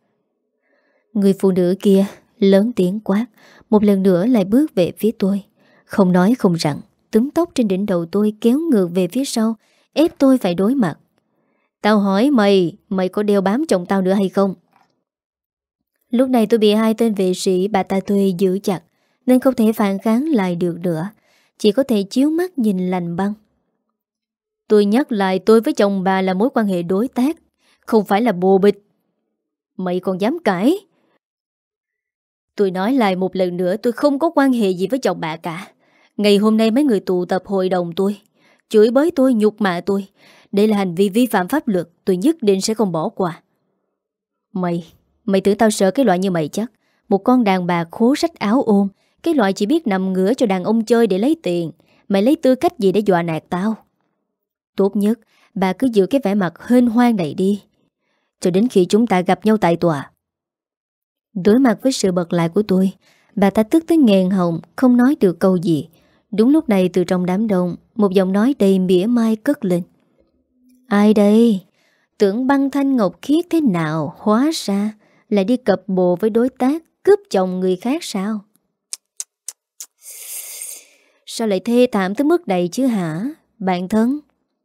Người phụ nữ kia lớn tiếng quát, một lần nữa lại bước về phía tôi. Không nói không rằng, túm tóc trên đỉnh đầu tôi kéo ngược về phía sau, ép tôi phải đối mặt. Tao hỏi mày, mày có đeo bám chồng tao nữa hay không? Lúc này tôi bị hai tên vệ sĩ bà ta thuê giữ chặt, nên không thể phản kháng lại được nữa. Chỉ có thể chiếu mắt nhìn lành băng. Tôi nhắc lại, tôi với chồng bà là mối quan hệ đối tác, không phải là bồ bịch. Mày còn dám cãi? Tôi nói lại một lần nữa, tôi không có quan hệ gì với chồng bà cả. Ngày hôm nay mấy người tụ tập hội đồng tôi, chửi bới tôi, nhục mạ tôi. Đây là hành vi vi phạm pháp luật, tôi nhất định sẽ không bỏ qua. Mày, mày tưởng tao sợ cái loại như mày chắc? Một con đàn bà khố rách áo ôm, cái loại chỉ biết nằm ngửa cho đàn ông chơi để lấy tiền. Mày lấy tư cách gì để dọa nạt tao? Tốt nhất, bà cứ giữ cái vẻ mặt hên hoang này đi, cho đến khi chúng ta gặp nhau tại tòa. Đối mặt với sự bật lại của tôi, bà ta tức tới nghẹn họng, không nói được câu gì. Đúng lúc này từ trong đám đông, một giọng nói đầy mỉa mai cất lên. Ai đây? Tưởng băng thanh ngọc khiết thế nào, hóa ra lại đi cặp bồ với đối tác cướp chồng người khác sao? Sao lại thê thảm tới mức này chứ hả, bạn thân?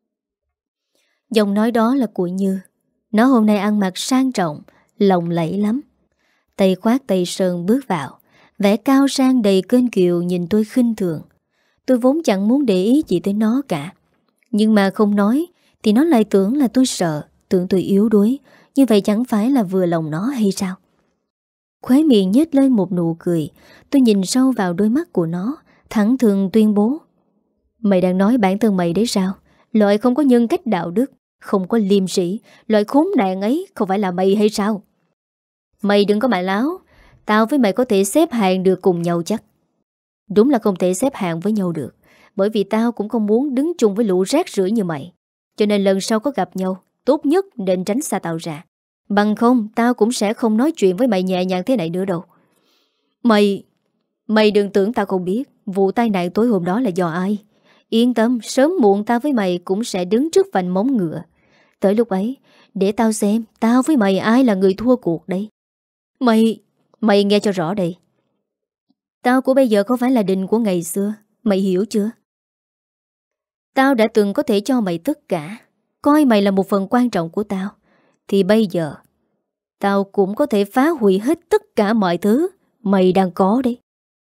Giọng nói đó là của Như. Nó hôm nay ăn mặc sang trọng, lộng lẫy lắm. Tay khoác tay sơn bước vào, vẻ cao sang đầy kênh kiều nhìn tôi khinh thường. Tôi vốn chẳng muốn để ý gì tới nó cả. Nhưng mà không nói thì nó lại tưởng là tôi sợ, tưởng tôi yếu đuối. Như vậy chẳng phải là vừa lòng nó hay sao? Khóe miệng nhếch lên một nụ cười. Tôi nhìn sâu vào đôi mắt của nó, thẳng thừng tuyên bố: mày đang nói bản thân mày đấy sao? Loại không có nhân cách đạo đức, không có liêm sĩ, loại khốn nạn ấy không phải là mày hay sao? Mày đừng có mà láo. Tao với mày có thể xếp hàng được cùng nhau chắc? Đúng là không thể xếp hàng với nhau được, bởi vì tao cũng không muốn đứng chung với lũ rác rưởi như mày. Cho nên lần sau có gặp nhau, tốt nhất nên tránh xa tao ra. Bằng không tao cũng sẽ không nói chuyện với mày nhẹ nhàng thế này nữa đâu. Mày Mày đừng tưởng tao không biết vụ tai nạn tối hôm đó là do ai. Yên tâm, sớm muộn tao với mày cũng sẽ đứng trước vành móng ngựa. Tới lúc ấy, để tao xem tao với mày ai là người thua cuộc đây. Mày Mày nghe cho rõ đây. Tao của bây giờ không phải là Đình của ngày xưa. Mày hiểu chưa? Tao đã từng có thể cho mày tất cả, coi mày là một phần quan trọng của tao. Thì bây giờ tao cũng có thể phá hủy hết tất cả mọi thứ mày đang có đấy.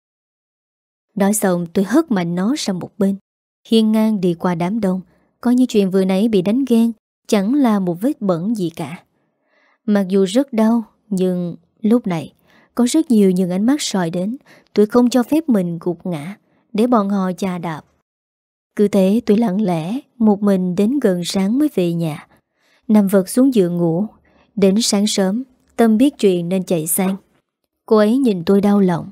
Nói xong tôi hất mạnh nó sang một bên, hiên ngang đi qua đám đông, coi như chuyện vừa nãy bị đánh ghen chẳng là một vết bẩn gì cả. Mặc dù rất đau, nhưng lúc này có rất nhiều những ánh mắt soi đến. Tôi không cho phép mình gục ngã để bọn họ chà đạp. Cứ thế tôi lặng lẽ một mình đến gần sáng mới về nhà, nằm vật xuống giường ngủ. Đến sáng sớm Tâm biết chuyện nên chạy sang. Cô ấy nhìn tôi đau lòng.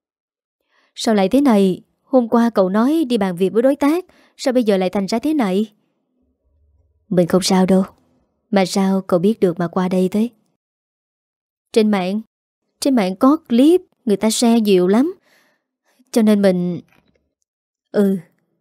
Sao lại thế này? Hôm qua cậu nói đi bàn việc với đối tác, sao bây giờ lại thành ra thế này? Mình không sao đâu. Mà sao cậu biết được mà qua đây thế? Trên mạng Trên mạng có clip người ta share nhiều lắm, cho nên mình... Ừ.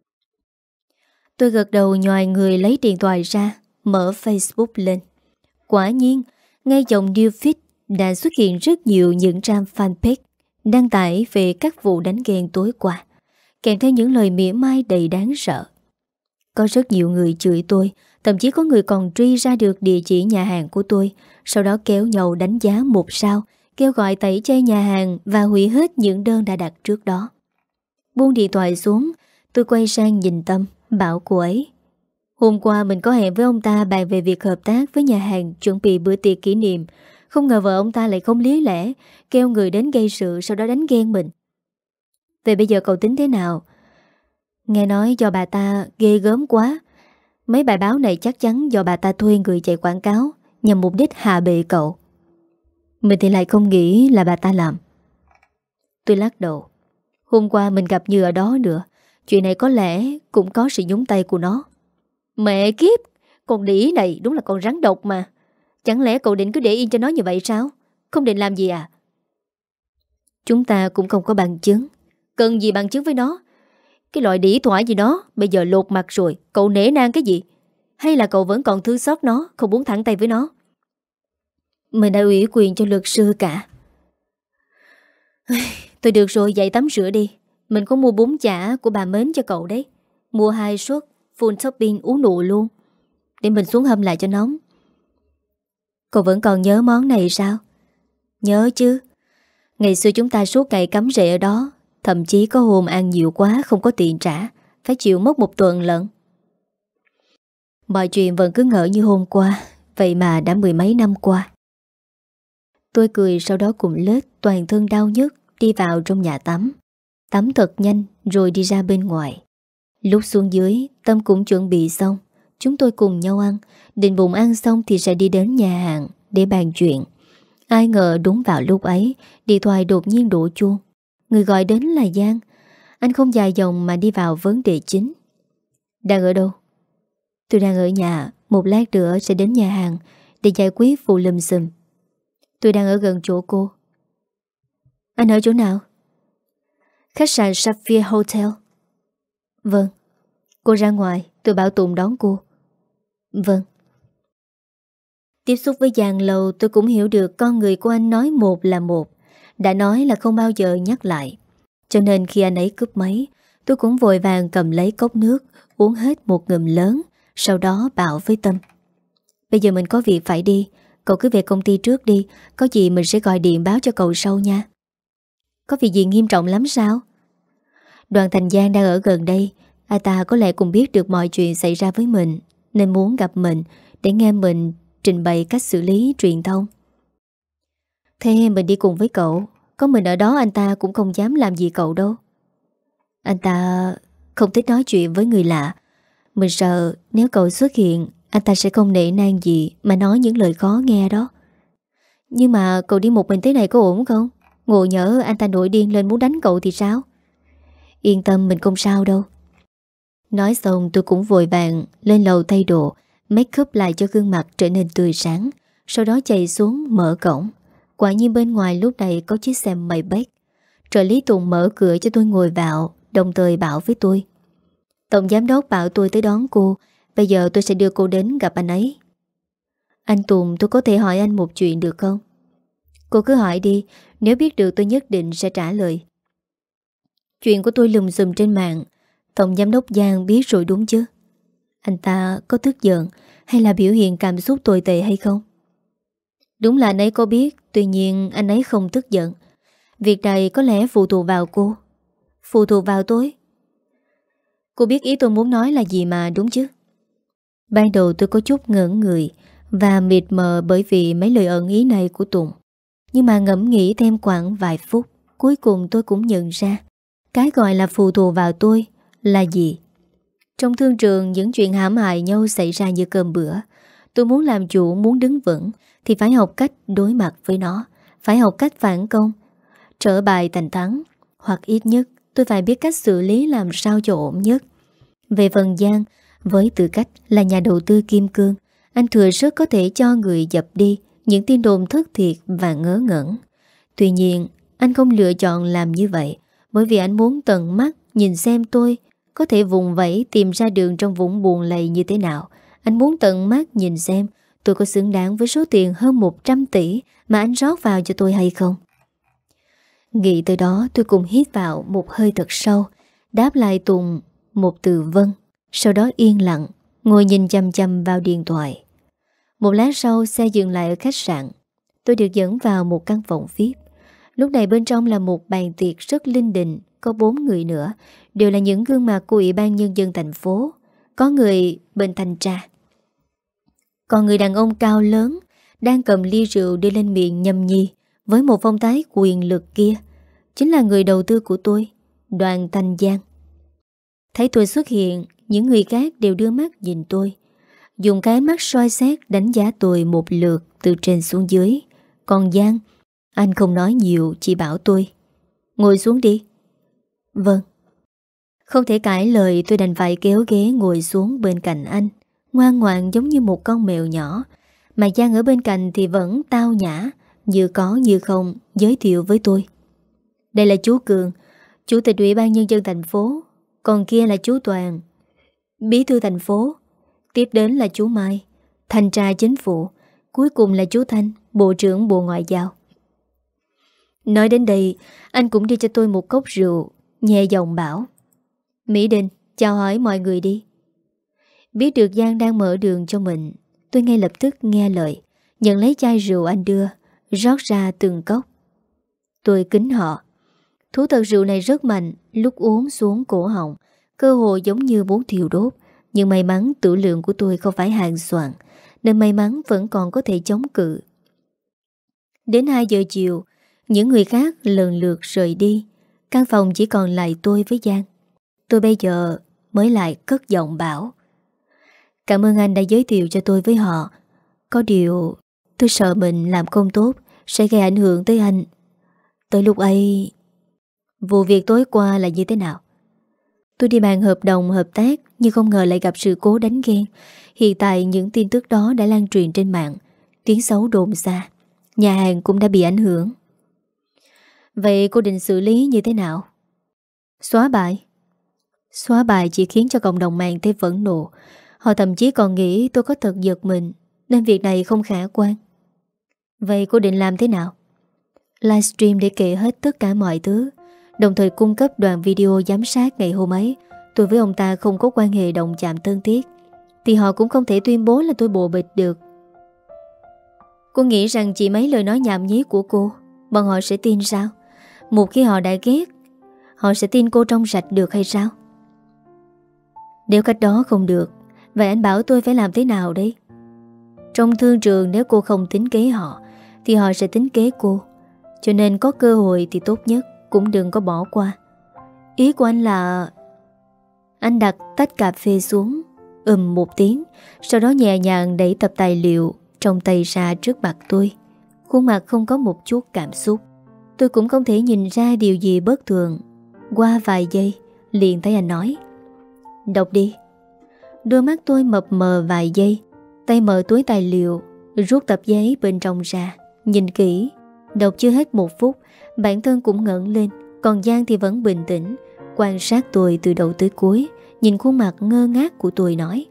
Tôi gật đầu nhoài người lấy điện thoại ra, mở Facebook lên. Quả nhiên, ngay dòng new feed đã xuất hiện rất nhiều những trang fanpage đăng tải về các vụ đánh ghen tối qua, kèm theo những lời mỉa mai đầy đáng sợ. Có rất nhiều người chửi tôi, thậm chí có người còn truy ra được địa chỉ nhà hàng của tôi, sau đó kéo nhau đánh giá một sao, kêu gọi tẩy chay nhà hàng và hủy hết những đơn đã đặt trước đó. Buông điện thoại xuống, tôi quay sang nhìn Tâm, bảo cô ấy: hôm qua mình có hẹn với ông ta bàn về việc hợp tác với nhà hàng chuẩn bị bữa tiệc kỷ niệm. Không ngờ vợ ông ta lại không lý lẽ, kêu người đến gây sự, sau đó đánh ghen mình. Vậy bây giờ cậu tính thế nào? Nghe nói do bà ta ghê gớm quá. Mấy bài báo này chắc chắn do bà ta thuê người chạy quảng cáo nhằm mục đích hạ bệ cậu. Mình thì lại không nghĩ là bà ta làm. Tôi lắc đầu. Hôm qua mình gặp Như ở đó nữa, chuyện này có lẽ cũng có sự nhúng tay của nó. Mẹ kiếp, con đĩ này đúng là con rắn độc mà. Chẳng lẽ cậu định cứ để yên cho nó như vậy sao? Không định làm gì à? Chúng ta cũng không có bằng chứng. Cần gì bằng chứng với nó? Cái loại đĩ thoại gì đó bây giờ lột mặt rồi, cậu nể nang cái gì? Hay là cậu vẫn còn thương xót nó, không muốn thẳng tay với nó? Mình đã ủy quyền cho luật sư cả. Tôi được rồi, dậy tắm rửa đi. Mình có mua bún chả của bà Mến cho cậu đấy. Mua hai suất full topping uống nụ luôn, để mình xuống hâm lại cho nóng. Cậu vẫn còn nhớ món này sao? Nhớ chứ. Ngày xưa chúng ta suốt ngày cắm rễ ở đó. Thậm chí có hôm ăn nhiều quá không có tiền trả, phải chịu mất một tuần lận. Mọi chuyện vẫn cứ ngỡ như hôm qua, vậy mà đã mười mấy năm qua. Tôi cười sau đó cùng lết toàn thân đau nhức đi vào trong nhà tắm. Tắm thật nhanh rồi đi ra bên ngoài. Lúc xuống dưới, Tâm cũng chuẩn bị xong. Chúng tôi cùng nhau ăn. Định bụng ăn xong thì sẽ đi đến nhà hàng để bàn chuyện. Ai ngờ đúng vào lúc ấy, điện thoại đột nhiên đổ chuông. Người gọi đến là Giang. Anh không dài dòng mà đi vào vấn đề chính. Đang ở đâu? Tôi đang ở nhà. Một lát nữa sẽ đến nhà hàng để giải quyết vụ lùm xùm. Tôi đang ở gần chỗ cô. Anh ở chỗ nào? Khách sạn Sapphire Hotel. Vâng. Cô ra ngoài, tôi bảo Tùng đón cô. Vâng. Tiếp xúc với Giang lâu tôi cũng hiểu được con người của anh nói một là một. Đã nói là không bao giờ nhắc lại. Cho nên khi anh ấy cúp máy, tôi cũng vội vàng cầm lấy cốc nước, uống hết một ngụm lớn. Sau đó bảo với Tâm: bây giờ mình có việc phải đi, cậu cứ về công ty trước đi. Có gì mình sẽ gọi điện báo cho cậu sau nha. Có việc gì nghiêm trọng lắm sao? Đoàn Thành Giang đang ở gần đây. Anh ta có lẽ cũng biết được mọi chuyện xảy ra với mình, nên muốn gặp mình để nghe mình trình bày cách xử lý truyền thông. Thế mình đi cùng với cậu. Có mình ở đó anh ta cũng không dám làm gì cậu đâu. Anh ta không thích nói chuyện với người lạ. Mình sợ nếu cậu xuất hiện, anh ta sẽ không nể nang gì mà nói những lời khó nghe đó. Nhưng mà cậu đi một mình thế này có ổn không? Ngộ nhỡ anh ta nổi điên lên muốn đánh cậu thì sao? Yên tâm, mình không sao đâu. Nói xong tôi cũng vội vàng lên lầu thay đồ, make up lại cho gương mặt trở nên tươi sáng. Sau đó chạy xuống mở cổng. Quả nhiên bên ngoài lúc này có chiếc xe Maybach. Trợ lý Tùng mở cửa cho tôi ngồi vào, đồng thời bảo với tôi: tổng giám đốc bảo tôi tới đón cô. Bây giờ tôi sẽ đưa cô đến gặp anh ấy. Anh Tùng, tôi có thể hỏi anh một chuyện được không? Cô cứ hỏi đi, nếu biết được tôi nhất định sẽ trả lời. Chuyện của tôi lùm xùm trên mạng, tổng giám đốc Giang biết rồi đúng chứ? Anh ta có tức giận hay là biểu hiện cảm xúc tồi tệ hay không? Đúng là anh ấy có biết, tuy nhiên anh ấy không tức giận. Việc này có lẽ phụ thuộc vào cô. Phụ thuộc vào tôi? Cô biết ý tôi muốn nói là gì mà đúng chứ? Ban đầu tôi có chút ngỡ người và mịt mờ bởi vì mấy lời ẩn ý này của Tùng. Nhưng mà ngẫm nghĩ thêm khoảng vài phút, cuối cùng tôi cũng nhận ra cái gọi là phụ thuộc vào tôi là gì. Trong thương trường, những chuyện hãm hại nhau xảy ra như cơm bữa. Tôi muốn làm chủ, muốn đứng vững thì phải học cách đối mặt với nó, phải học cách phản công, trở bài thành thắng. Hoặc ít nhất tôi phải biết cách xử lý làm sao cho ổn nhất. Về phần Giang, với tư cách là nhà đầu tư kim cương, anh thừa sức có thể cho người dập đi những tin đồn thất thiệt và ngớ ngẩn. Tuy nhiên, anh không lựa chọn làm như vậy, bởi vì anh muốn tận mắt nhìn xem tôi có thể vùng vẫy tìm ra đường trong vũng buồn lầy như thế nào. Anh muốn tận mắt nhìn xem tôi có xứng đáng với số tiền hơn một trăm tỷ mà anh rót vào cho tôi hay không. Nghĩ tới đó, tôi cùng hít vào một hơi thật sâu, đáp lại Tùng một từ vâng. Sau đó yên lặng ngồi nhìn chăm chăm vào điện thoại. Một lát sau, xe dừng lại ở khách sạn. Tôi được dẫn vào một căn phòng vi ai pi. Lúc này bên trong là một bàn tiệc rất linh đình. Có bốn người nữa, đều là những gương mặt của Ủy ban Nhân dân thành phố. Có người bên thanh tra, còn người đàn ông cao lớn đang cầm ly rượu đưa lên miệng nhâm nhi với một phong thái quyền lực kia chính là người đầu tư của tôi, Đoàn Thành Giang. Thấy tôi xuất hiện, những người khác đều đưa mắt nhìn tôi, dùng cái mắt soi xét đánh giá tôi một lượt từ trên xuống dưới. Còn Giang, anh không nói nhiều, chỉ bảo tôi: ngồi xuống đi. Vâng. Không thể cãi lời, tôi đành phải kéo ghế ngồi xuống bên cạnh anh, ngoan ngoãn giống như một con mèo nhỏ. Mà Giang ở bên cạnh thì vẫn tao nhã, như có như không giới thiệu với tôi: đây là chú Cường, Chủ tịch Ủy ban Nhân dân thành phố. Còn kia là chú Toàn, Bí thư thành phố. Tiếp đến là chú Mai, Thanh tra chính phủ. Cuối cùng là chú Thanh, Bộ trưởng Bộ Ngoại giao. Nói đến đây, anh cũng đi cho tôi một cốc rượu, nhẹ giọng bảo: Mỹ Đình, chào hỏi mọi người đi. Biết được Giang đang mở đường cho mình, tôi ngay lập tức nghe lời, nhận lấy chai rượu anh đưa, rót ra từng cốc. Tôi kính họ. Thú thật rượu này rất mạnh, lúc uống xuống cổ họng, cơ hội giống như muốn thiêu đốt. Nhưng may mắn tử lượng của tôi không phải hạng soạn, nên may mắn vẫn còn có thể chống cự. Đến hai giờ chiều, những người khác lần lượt rời đi. Căn phòng chỉ còn lại tôi với Giang. Tôi bây giờ mới lại cất giọng bảo: cảm ơn anh đã giới thiệu cho tôi với họ. Có điều tôi sợ mình làm không tốt sẽ gây ảnh hưởng tới anh. Tới lúc ấy... Vụ việc tối qua là như thế nào? Tôi đi bàn hợp đồng hợp tác, nhưng không ngờ lại gặp sự cố đánh ghen. Hiện tại những tin tức đó đã lan truyền trên mạng, tiếng xấu đồn xa. Nhà hàng cũng đã bị ảnh hưởng. Vậy cô định xử lý như thế nào? Xóa bài. Xóa bài chỉ khiến cho cộng đồng mạng thêm phẫn nộ. Họ thậm chí còn nghĩ tôi có thật giật mình, nên việc này không khả quan. Vậy cô định làm thế nào? livestream để kể hết tất cả mọi thứ, đồng thời cung cấp đoạn video giám sát ngày hôm ấy tôi với ông ta không có quan hệ động chạm thân thiết, thì họ cũng không thể tuyên bố là tôi bồ bịch được. Cô nghĩ rằng chỉ mấy lời nói nhảm nhí của cô bọn họ sẽ tin sao? Một khi họ đã ghét, họ sẽ tin cô trong sạch được hay sao? Nếu cách đó không được, vậy anh bảo tôi phải làm thế nào đây? Trong thương trường, nếu cô không tính kế họ thì họ sẽ tính kế cô. Cho nên có cơ hội thì tốt nhất cũng đừng có bỏ qua. Ý của anh là... Anh đặt tách cà phê xuống, ừm một tiếng, sau đó nhẹ nhàng đẩy tập tài liệu trong tay ra trước mặt tôi. Khuôn mặt không có một chút cảm xúc. Tôi cũng không thể nhìn ra điều gì bất thường. Qua vài giây liền thấy anh nói: đọc đi. Đôi mắt tôi mập mờ vài giây, tay mở túi tài liệu, rút tập giấy bên trong ra, nhìn kỹ. Đọc chưa hết một phút, bản thân cũng ngẩng lên, còn Giang thì vẫn bình tĩnh quan sát tôi từ đầu tới cuối, nhìn khuôn mặt ngơ ngác của tôi nói: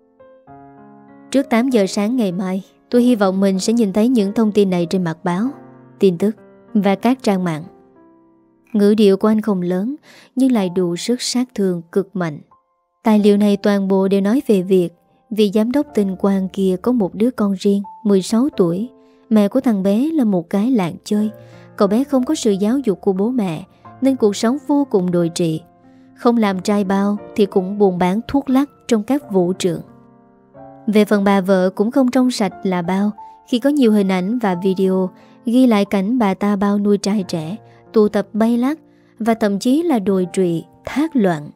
trước tám giờ sáng ngày mai, tôi hy vọng mình sẽ nhìn thấy những thông tin này trên mặt báo, tin tức và các trang mạng. Ngữ điệu của anh không lớn nhưng lại đủ sức sát thương cực mạnh. Tài liệu này toàn bộ đều nói về việc vị giám đốc tinh quang kia có một đứa con riêng mười sáu tuổi. Mẹ của thằng bé là một cái lạng chơi. Cậu bé không có sự giáo dục của bố mẹ nên cuộc sống vô cùng đồi trị. Không làm trai bao thì cũng buôn bán thuốc lắc trong các vũ trường. Về phần bà vợ cũng không trong sạch là bao, khi có nhiều hình ảnh và video ghi lại cảnh bà ta bao nuôi trai trẻ, tụ tập bay lắc và thậm chí là đồi trụy, thác loạn.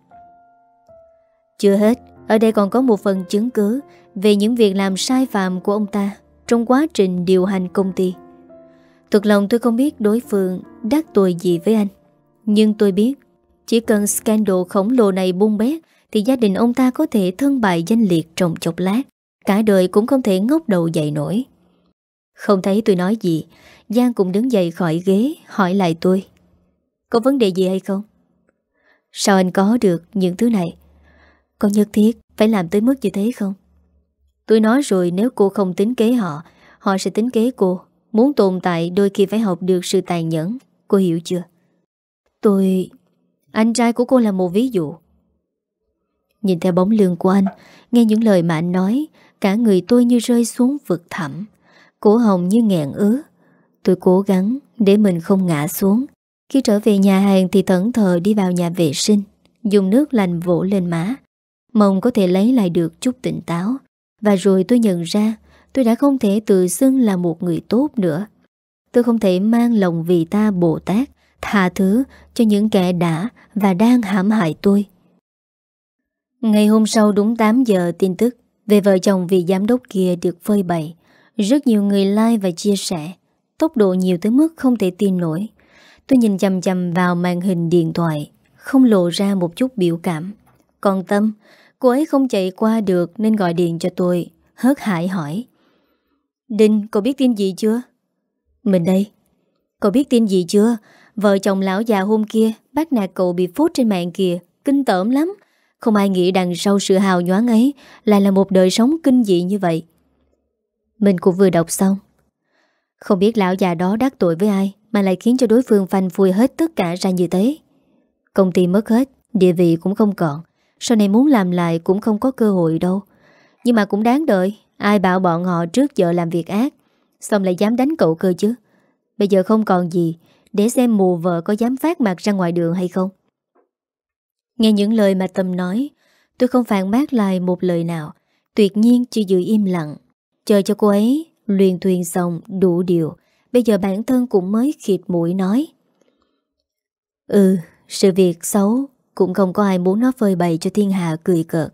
Chưa hết, ở đây còn có một phần chứng cứ về những việc làm sai phạm của ông ta trong quá trình điều hành công ty. Thực lòng tôi không biết đối phương đắc tội gì với anh, nhưng tôi biết chỉ cần scandal khổng lồ này bung bét thì gia đình ông ta có thể thân bại danh liệt trong chốc lát, cả đời cũng không thể ngóc đầu dậy nổi. Không thấy tôi nói gì, Giang cũng đứng dậy khỏi ghế hỏi lại tôi: có vấn đề gì hay không? Sao anh có được những thứ này? Có nhất thiết phải làm tới mức như thế không? Tôi nói rồi, nếu cô không tính kế họ, họ sẽ tính kế cô. Muốn tồn tại đôi khi phải học được sự tàn nhẫn. Cô hiểu chưa? Tôi... Anh trai của cô là một ví dụ. Nhìn theo bóng lưng của anh, nghe những lời mà anh nói, cả người tôi như rơi xuống vực thẳm, cổ họng như nghẹn ứ. Tôi cố gắng để mình không ngã xuống. Khi trở về nhà hàng thì thẫn thờ đi vào nhà vệ sinh, dùng nước lạnh vỗ lên má, mong có thể lấy lại được chút tỉnh táo. Và rồi tôi nhận ra tôi đã không thể tự xưng là một người tốt nữa. Tôi không thể mang lòng vì ta Bồ Tát, tha thứ cho những kẻ đã và đang hãm hại tôi. Ngày hôm sau đúng tám giờ, tin tức về vợ chồng vị giám đốc kia được phơi bày. Rất nhiều người like và chia sẻ, tốc độ nhiều tới mức không thể tin nổi. Tôi nhìn chằm chằm vào màn hình điện thoại, không lộ ra một chút biểu cảm. Còn Tâm, cô ấy không chạy qua được nên gọi điện cho tôi, hớt hải hỏi: Đinh, cậu biết tin gì chưa? Mình đây. Cậu biết tin gì chưa? Vợ chồng lão già hôm kia bắt nạt cậu bị phốt trên mạng kìa, kinh tởm lắm. Không ai nghĩ đằng sau sự hào nhoáng ấy lại là một đời sống kinh dị như vậy. Mình cũng vừa đọc xong. Không biết lão già đó đắc tội với ai mà lại khiến cho đối phương phanh phui hết tất cả ra như thế. Công ty mất hết, địa vị cũng không còn, sau này muốn làm lại cũng không có cơ hội đâu. Nhưng mà cũng đáng đợi. Ai bảo bọn họ trước giờ làm việc ác, xong lại dám đánh cậu cơ chứ. Bây giờ không còn gì, để xem mù vợ có dám phát mặt ra ngoài đường hay không. Nghe những lời mà Tâm nói, tôi không phản bác lại một lời nào, tuyệt nhiên chỉ giữ im lặng, chờ cho cô ấy luyện thuyền xong đủ điều. Bây giờ bản thân cũng mới khịt mũi nói: Ừ, sự việc xấu cũng không có ai muốn nó phơi bày cho thiên hạ cười cợt.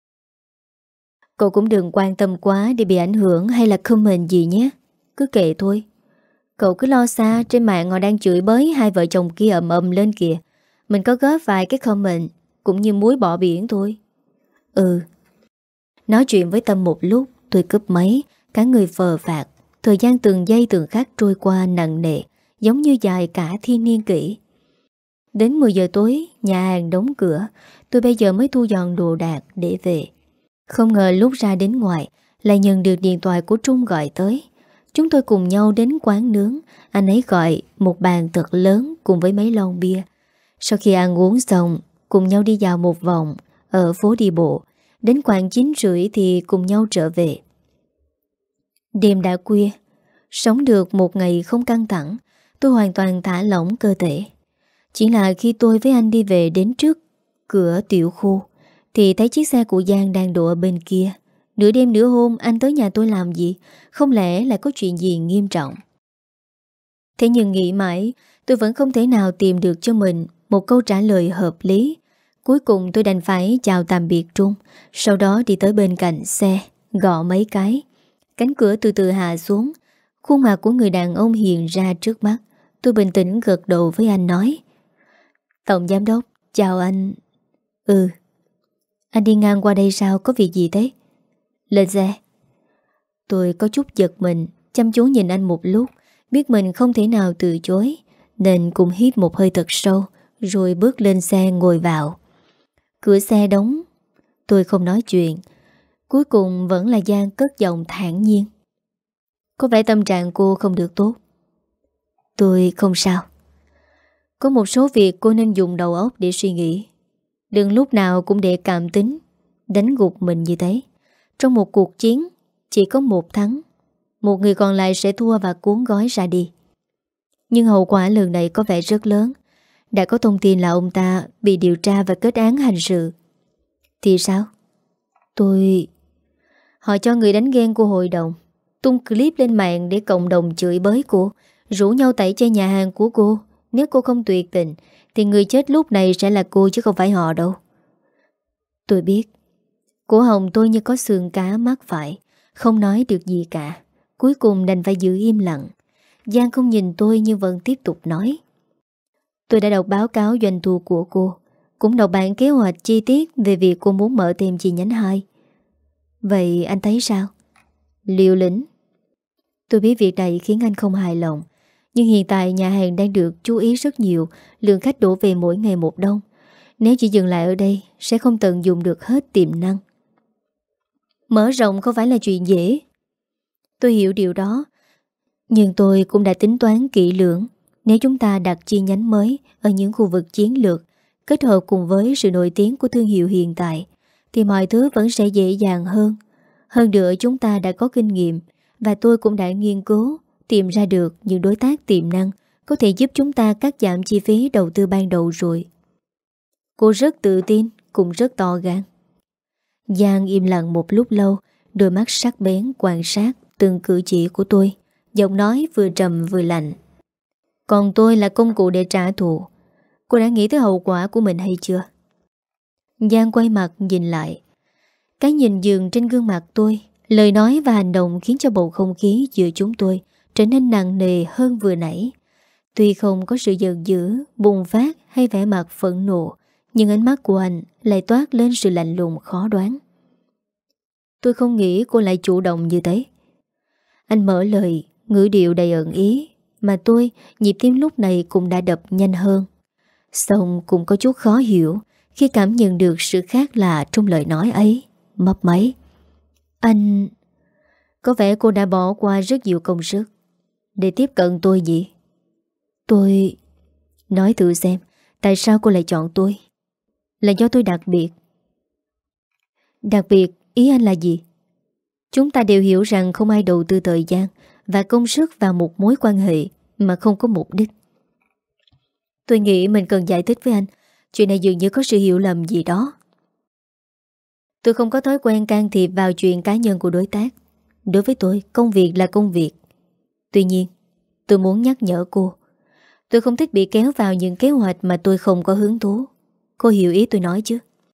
Cậu cũng đừng quan tâm quá để bị ảnh hưởng hay là comment gì nhé. Cứ kệ thôi. Cậu cứ lo xa, trên mạng họ đang chửi bới hai vợ chồng kia ầm ầm lên kìa. Mình có góp vài cái comment cũng như muối bỏ biển thôi. Ừ. Nói chuyện với Tâm một lúc, tôi cúp máy, cả người phờ phạc. Thời gian từng giây từng khắc trôi qua nặng nề, giống như dài cả thiên niên kỷ. Đến mười giờ tối, nhà hàng đóng cửa. Tôi bây giờ mới thu dọn đồ đạc để về. Không ngờ lúc ra đến ngoài lại nhận được điện thoại của Trung gọi tới. Chúng tôi cùng nhau đến quán nướng. Anh ấy gọi một bàn thật lớn cùng với mấy lon bia. Sau khi ăn uống xong, cùng nhau đi dạo một vòng ở phố đi bộ. Đến khoảng chín rưỡi thì cùng nhau trở về. Đêm đã khuya, sống được một ngày không căng thẳng, tôi hoàn toàn thả lỏng cơ thể. Chỉ là khi tôi với anh đi về đến trước cửa tiểu khu thì thấy chiếc xe của Giang đang đổ ở bên kia. Nửa đêm nửa hôm anh tới nhà tôi làm gì? Không lẽ lại có chuyện gì nghiêm trọng? Thế nhưng nghĩ mãi, tôi vẫn không thể nào tìm được cho mình một câu trả lời hợp lý. Cuối cùng tôi đành phải chào tạm biệt Trung, sau đó đi tới bên cạnh xe, gõ mấy cái. Cánh cửa từ từ hạ xuống, khuôn mặt của người đàn ông hiện ra trước mắt. Tôi bình tĩnh gật đầu với anh nói: Tổng giám đốc, chào anh. Ừ. Anh đi ngang qua đây sao, có việc gì thế? Lên xe. Tôi có chút giật mình, chăm chú nhìn anh một lúc, biết mình không thể nào từ chối, nên cũng hít một hơi thật sâu, rồi bước lên xe ngồi vào. Cửa xe đóng, tôi không nói chuyện. Cuối cùng vẫn là Giang cất giọng thản nhiên: Có vẻ tâm trạng cô không được tốt. Tôi không sao. Có một số việc cô nên dùng đầu óc để suy nghĩ. Đừng lúc nào cũng để cảm tính đánh gục mình như thế. Trong một cuộc chiến chỉ có một thắng, một người còn lại sẽ thua và cuốn gói ra đi. Nhưng hậu quả lần này có vẻ rất lớn. Đã có thông tin là ông ta bị điều tra và kết án hành sự. Thì sao? Tôi... Họ cho người đánh ghen cô hội đồng tung clip lên mạng để cộng đồng chửi bới cô, rủ nhau tẩy chay nhà hàng của cô. Nếu cô không tuyệt tình thì người chết lúc này sẽ là cô chứ không phải họ đâu. Tôi biết. Cổ họng tôi như có xương cá mắc phải, không nói được gì cả. Cuối cùng đành phải giữ im lặng. Giang không nhìn tôi nhưng vẫn tiếp tục nói: Tôi đã đọc báo cáo doanh thu của cô, cũng đọc bản kế hoạch chi tiết về việc cô muốn mở thêm chi nhánh hai. Vậy anh thấy sao? Liều lĩnh. Tôi biết việc này khiến anh không hài lòng, nhưng hiện tại nhà hàng đang được chú ý rất nhiều, lượng khách đổ về mỗi ngày một đông. Nếu chỉ dừng lại ở đây sẽ không tận dụng được hết tiềm năng. Mở rộng không phải là chuyện dễ. Tôi hiểu điều đó, nhưng tôi cũng đã tính toán kỹ lưỡng. Nếu chúng ta đặt chi nhánh mới ở những khu vực chiến lược, kết hợp cùng với sự nổi tiếng của thương hiệu hiện tại, thì mọi thứ vẫn sẽ dễ dàng hơn. Hơn nữa chúng ta đã có kinh nghiệm, và tôi cũng đã nghiên cứu tìm ra được những đối tác tiềm năng có thể giúp chúng ta cắt giảm chi phí đầu tư ban đầu rồi. Cô rất tự tin, cũng rất to gan. Giang im lặng một lúc lâu, đôi mắt sắc bén quan sát từng cử chỉ của tôi, giọng nói vừa trầm vừa lạnh. Còn tôi là công cụ để trả thù. Cô đã nghĩ tới hậu quả của mình hay chưa? Giang quay mặt nhìn lại. Cái nhìn dường trên gương mặt tôi, lời nói và hành động khiến cho bầu không khí giữa chúng tôi trở nên nặng nề hơn vừa nãy. Tuy không có sự giận dữ, bùng phát hay vẻ mặt phẫn nộ, nhưng ánh mắt của anh lại toát lên sự lạnh lùng khó đoán. Tôi không nghĩ cô lại chủ động như thế. Anh mở lời, ngữ điệu đầy ẩn ý, mà tôi, nhịp tim lúc này cũng đã đập nhanh hơn. Xong cũng có chút khó hiểu khi cảm nhận được sự khác lạ trong lời nói ấy. Mấp máy. Anh... Có vẻ cô đã bỏ qua rất nhiều công sức để tiếp cận tôi gì? Tôi... Nói thử xem, tại sao cô lại chọn tôi? Là do tôi đặc biệt. Đặc biệt, ý anh là gì? Chúng ta đều hiểu rằng không ai đầu tư thời gian và công sức vào một mối quan hệ mà không có mục đích. Tôi nghĩ mình cần giải thích với anh. Chuyện này dường như có sự hiểu lầm gì đó. Tôi không có thói quen can thiệp vào chuyện cá nhân của đối tác. Đối với tôi, công việc là công việc. Tuy nhiên, tôi muốn nhắc nhở cô, tôi không thích bị kéo vào những kế hoạch mà tôi không có hứng thú. Cô hiểu ý tôi nói chứ?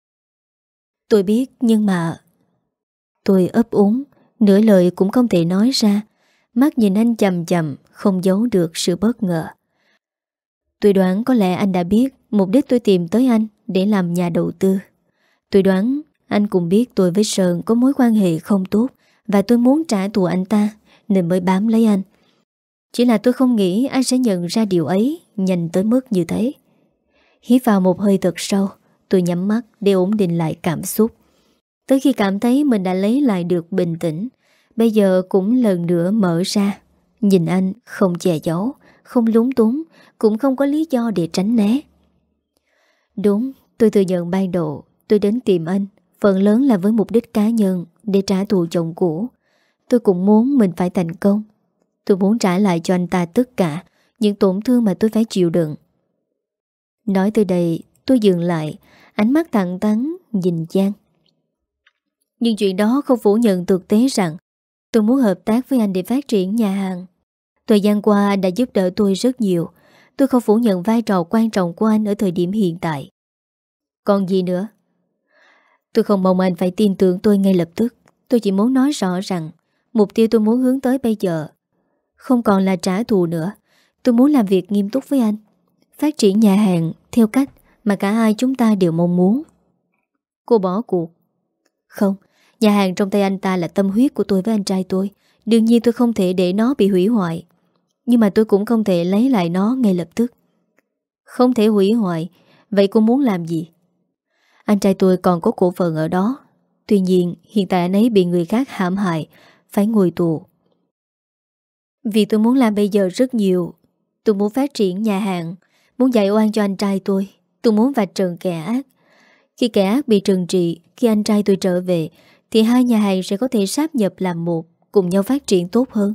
Tôi biết, nhưng mà... Tôi ấp úng, nửa lời cũng không thể nói ra. Mắt nhìn anh chầm chầm, không giấu được sự bất ngờ. Tôi đoán có lẽ anh đã biết mục đích tôi tìm tới anh để làm nhà đầu tư. Tôi đoán anh cũng biết tôi với Sơn có mối quan hệ không tốt và tôi muốn trả thù anh ta nên mới bám lấy anh. Chỉ là tôi không nghĩ anh sẽ nhận ra điều ấy nhanh tới mức như thế. Hít vào một hơi thật sâu, tôi nhắm mắt để ổn định lại cảm xúc. Tới khi cảm thấy mình đã lấy lại được bình tĩnh, bây giờ cũng lần nữa mở ra Nhìn anh không che giấu, không lúng túng, cũng không có lý do để tránh né. Đúng, tôi thừa nhận ban đầu tôi đến tìm anh phần lớn là với mục đích cá nhân, để trả thù chồng cũ. Tôi cũng muốn mình phải thành công. Tôi muốn trả lại cho anh ta tất cả những tổn thương mà tôi phải chịu đựng. Nói tới đây tôi dừng lại, ánh mắt thẳng thắn nhìn Giang. Nhưng chuyện đó không phủ nhận thực tế rằng tôi muốn hợp tác với anh để phát triển nhà hàng. Thời gian qua anh đã giúp đỡ tôi rất nhiều. Tôi không phủ nhận vai trò quan trọng của anh ở thời điểm hiện tại. Còn gì nữa? Tôi không mong anh phải tin tưởng tôi ngay lập tức. Tôi chỉ muốn nói rõ rằng mục tiêu tôi muốn hướng tới bây giờ không còn là trả thù nữa. Tôi muốn làm việc nghiêm túc với anh, phát triển nhà hàng theo cách mà cả hai chúng ta đều mong muốn. Cô bỏ cuộc. Không, nhà hàng trong tay anh ta là tâm huyết của tôi với anh trai tôi. Đương nhiên tôi không thể để nó bị hủy hoại, nhưng mà tôi cũng không thể lấy lại nó ngay lập tức. Không thể hủy hoại. Vậy cô muốn làm gì? Anh trai tôi còn có cổ phần ở đó. Tuy nhiên hiện tại anh ấy bị người khác hãm hại, phải ngồi tù. Vì tôi muốn làm bây giờ rất nhiều. Tôi muốn phát triển nhà hàng, muốn giải oan cho anh trai tôi. Tôi muốn vạch trần kẻ ác. Khi kẻ ác bị trừng trị, khi anh trai tôi trở về, thì hai nhà hàng sẽ có thể sáp nhập làm một, cùng nhau phát triển tốt hơn.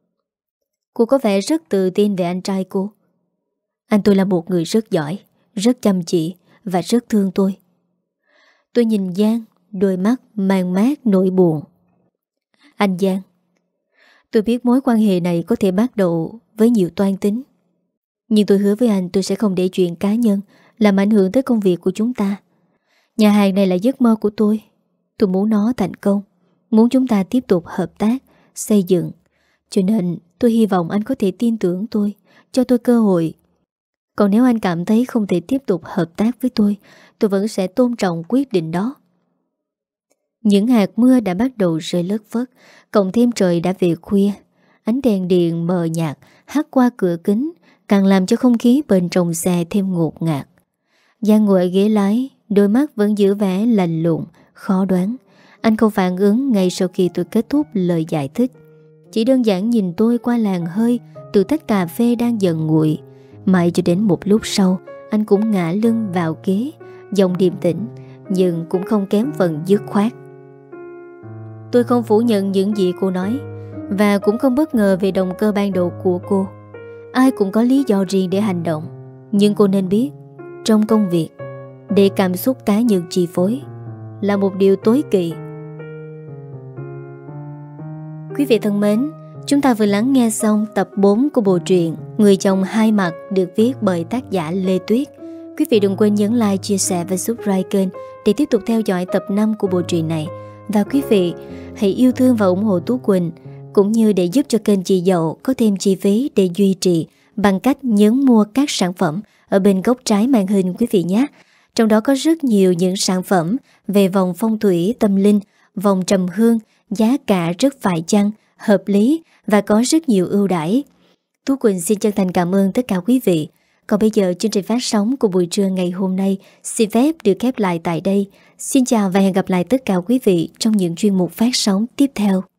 Cô có vẻ rất tự tin về anh trai cô. Anh tôi là một người rất giỏi, rất chăm chỉ và rất thương tôi. Tôi nhìn Giang, đôi mắt mang mát nỗi buồn. Anh Giang, tôi biết mối quan hệ này có thể bắt đầu với nhiều toan tính, nhưng tôi hứa với anh tôi sẽ không để chuyện cá nhân làm ảnh hưởng tới công việc của chúng ta. Nhà hàng này là giấc mơ của tôi. Tôi muốn nó thành công, muốn chúng ta tiếp tục hợp tác, xây dựng. Cho nên tôi hy vọng anh có thể tin tưởng tôi, cho tôi cơ hội. Còn nếu anh cảm thấy không thể tiếp tục hợp tác với tôi, tôi vẫn sẽ tôn trọng quyết định đó. Những hạt mưa đã bắt đầu rơi lất phất, cộng thêm trời đã về khuya. Ánh đèn điện mờ nhạt hắt qua cửa kính, càng làm cho không khí bên trong xe thêm ngột ngạt. Giang ngồi ở ghế lái, đôi mắt vẫn giữ vẻ lạnh lùng, khó đoán. Anh không phản ứng ngay sau khi tôi kết thúc lời giải thích. Chỉ đơn giản nhìn tôi qua làn hơi từ tách cà phê đang dần nguội. Mãi cho đến một lúc sau, anh cũng ngã lưng vào ghế, giọng điềm tĩnh, nhưng cũng không kém phần dứt khoát. Tôi không phủ nhận những gì cô nói, và cũng không bất ngờ về động cơ ban đầu của cô. Ai cũng có lý do riêng để hành động. Nhưng cô nên biết, trong công việc, để cảm xúc cá nhân chi phối là một điều tối kỵ. Quý vị thân mến, chúng ta vừa lắng nghe xong tập bốn của bộ truyện Người chồng hai mặt được viết bởi tác giả Lê Tuyết. Quý vị đừng quên nhấn like, chia sẻ và subscribe kênh để tiếp tục theo dõi tập năm của bộ truyện này. Và quý vị hãy yêu thương và ủng hộ Tú Quỳnh, cũng như để giúp cho kênh chị Dậu có thêm chi phí để duy trì bằng cách nhấn mua các sản phẩm ở bên góc trái màn hình quý vị nhé. Trong đó có rất nhiều những sản phẩm về vòng phong thủy tâm linh, vòng trầm hương, giá cả rất phải chăng, hợp lý và có rất nhiều ưu đãi. Tú Quỳnh xin chân thành cảm ơn tất cả quý vị. Còn bây giờ chương trình phát sóng của buổi trưa ngày hôm nay xin phép được khép lại tại đây. Xin chào và hẹn gặp lại tất cả quý vị trong những chuyên mục phát sóng tiếp theo.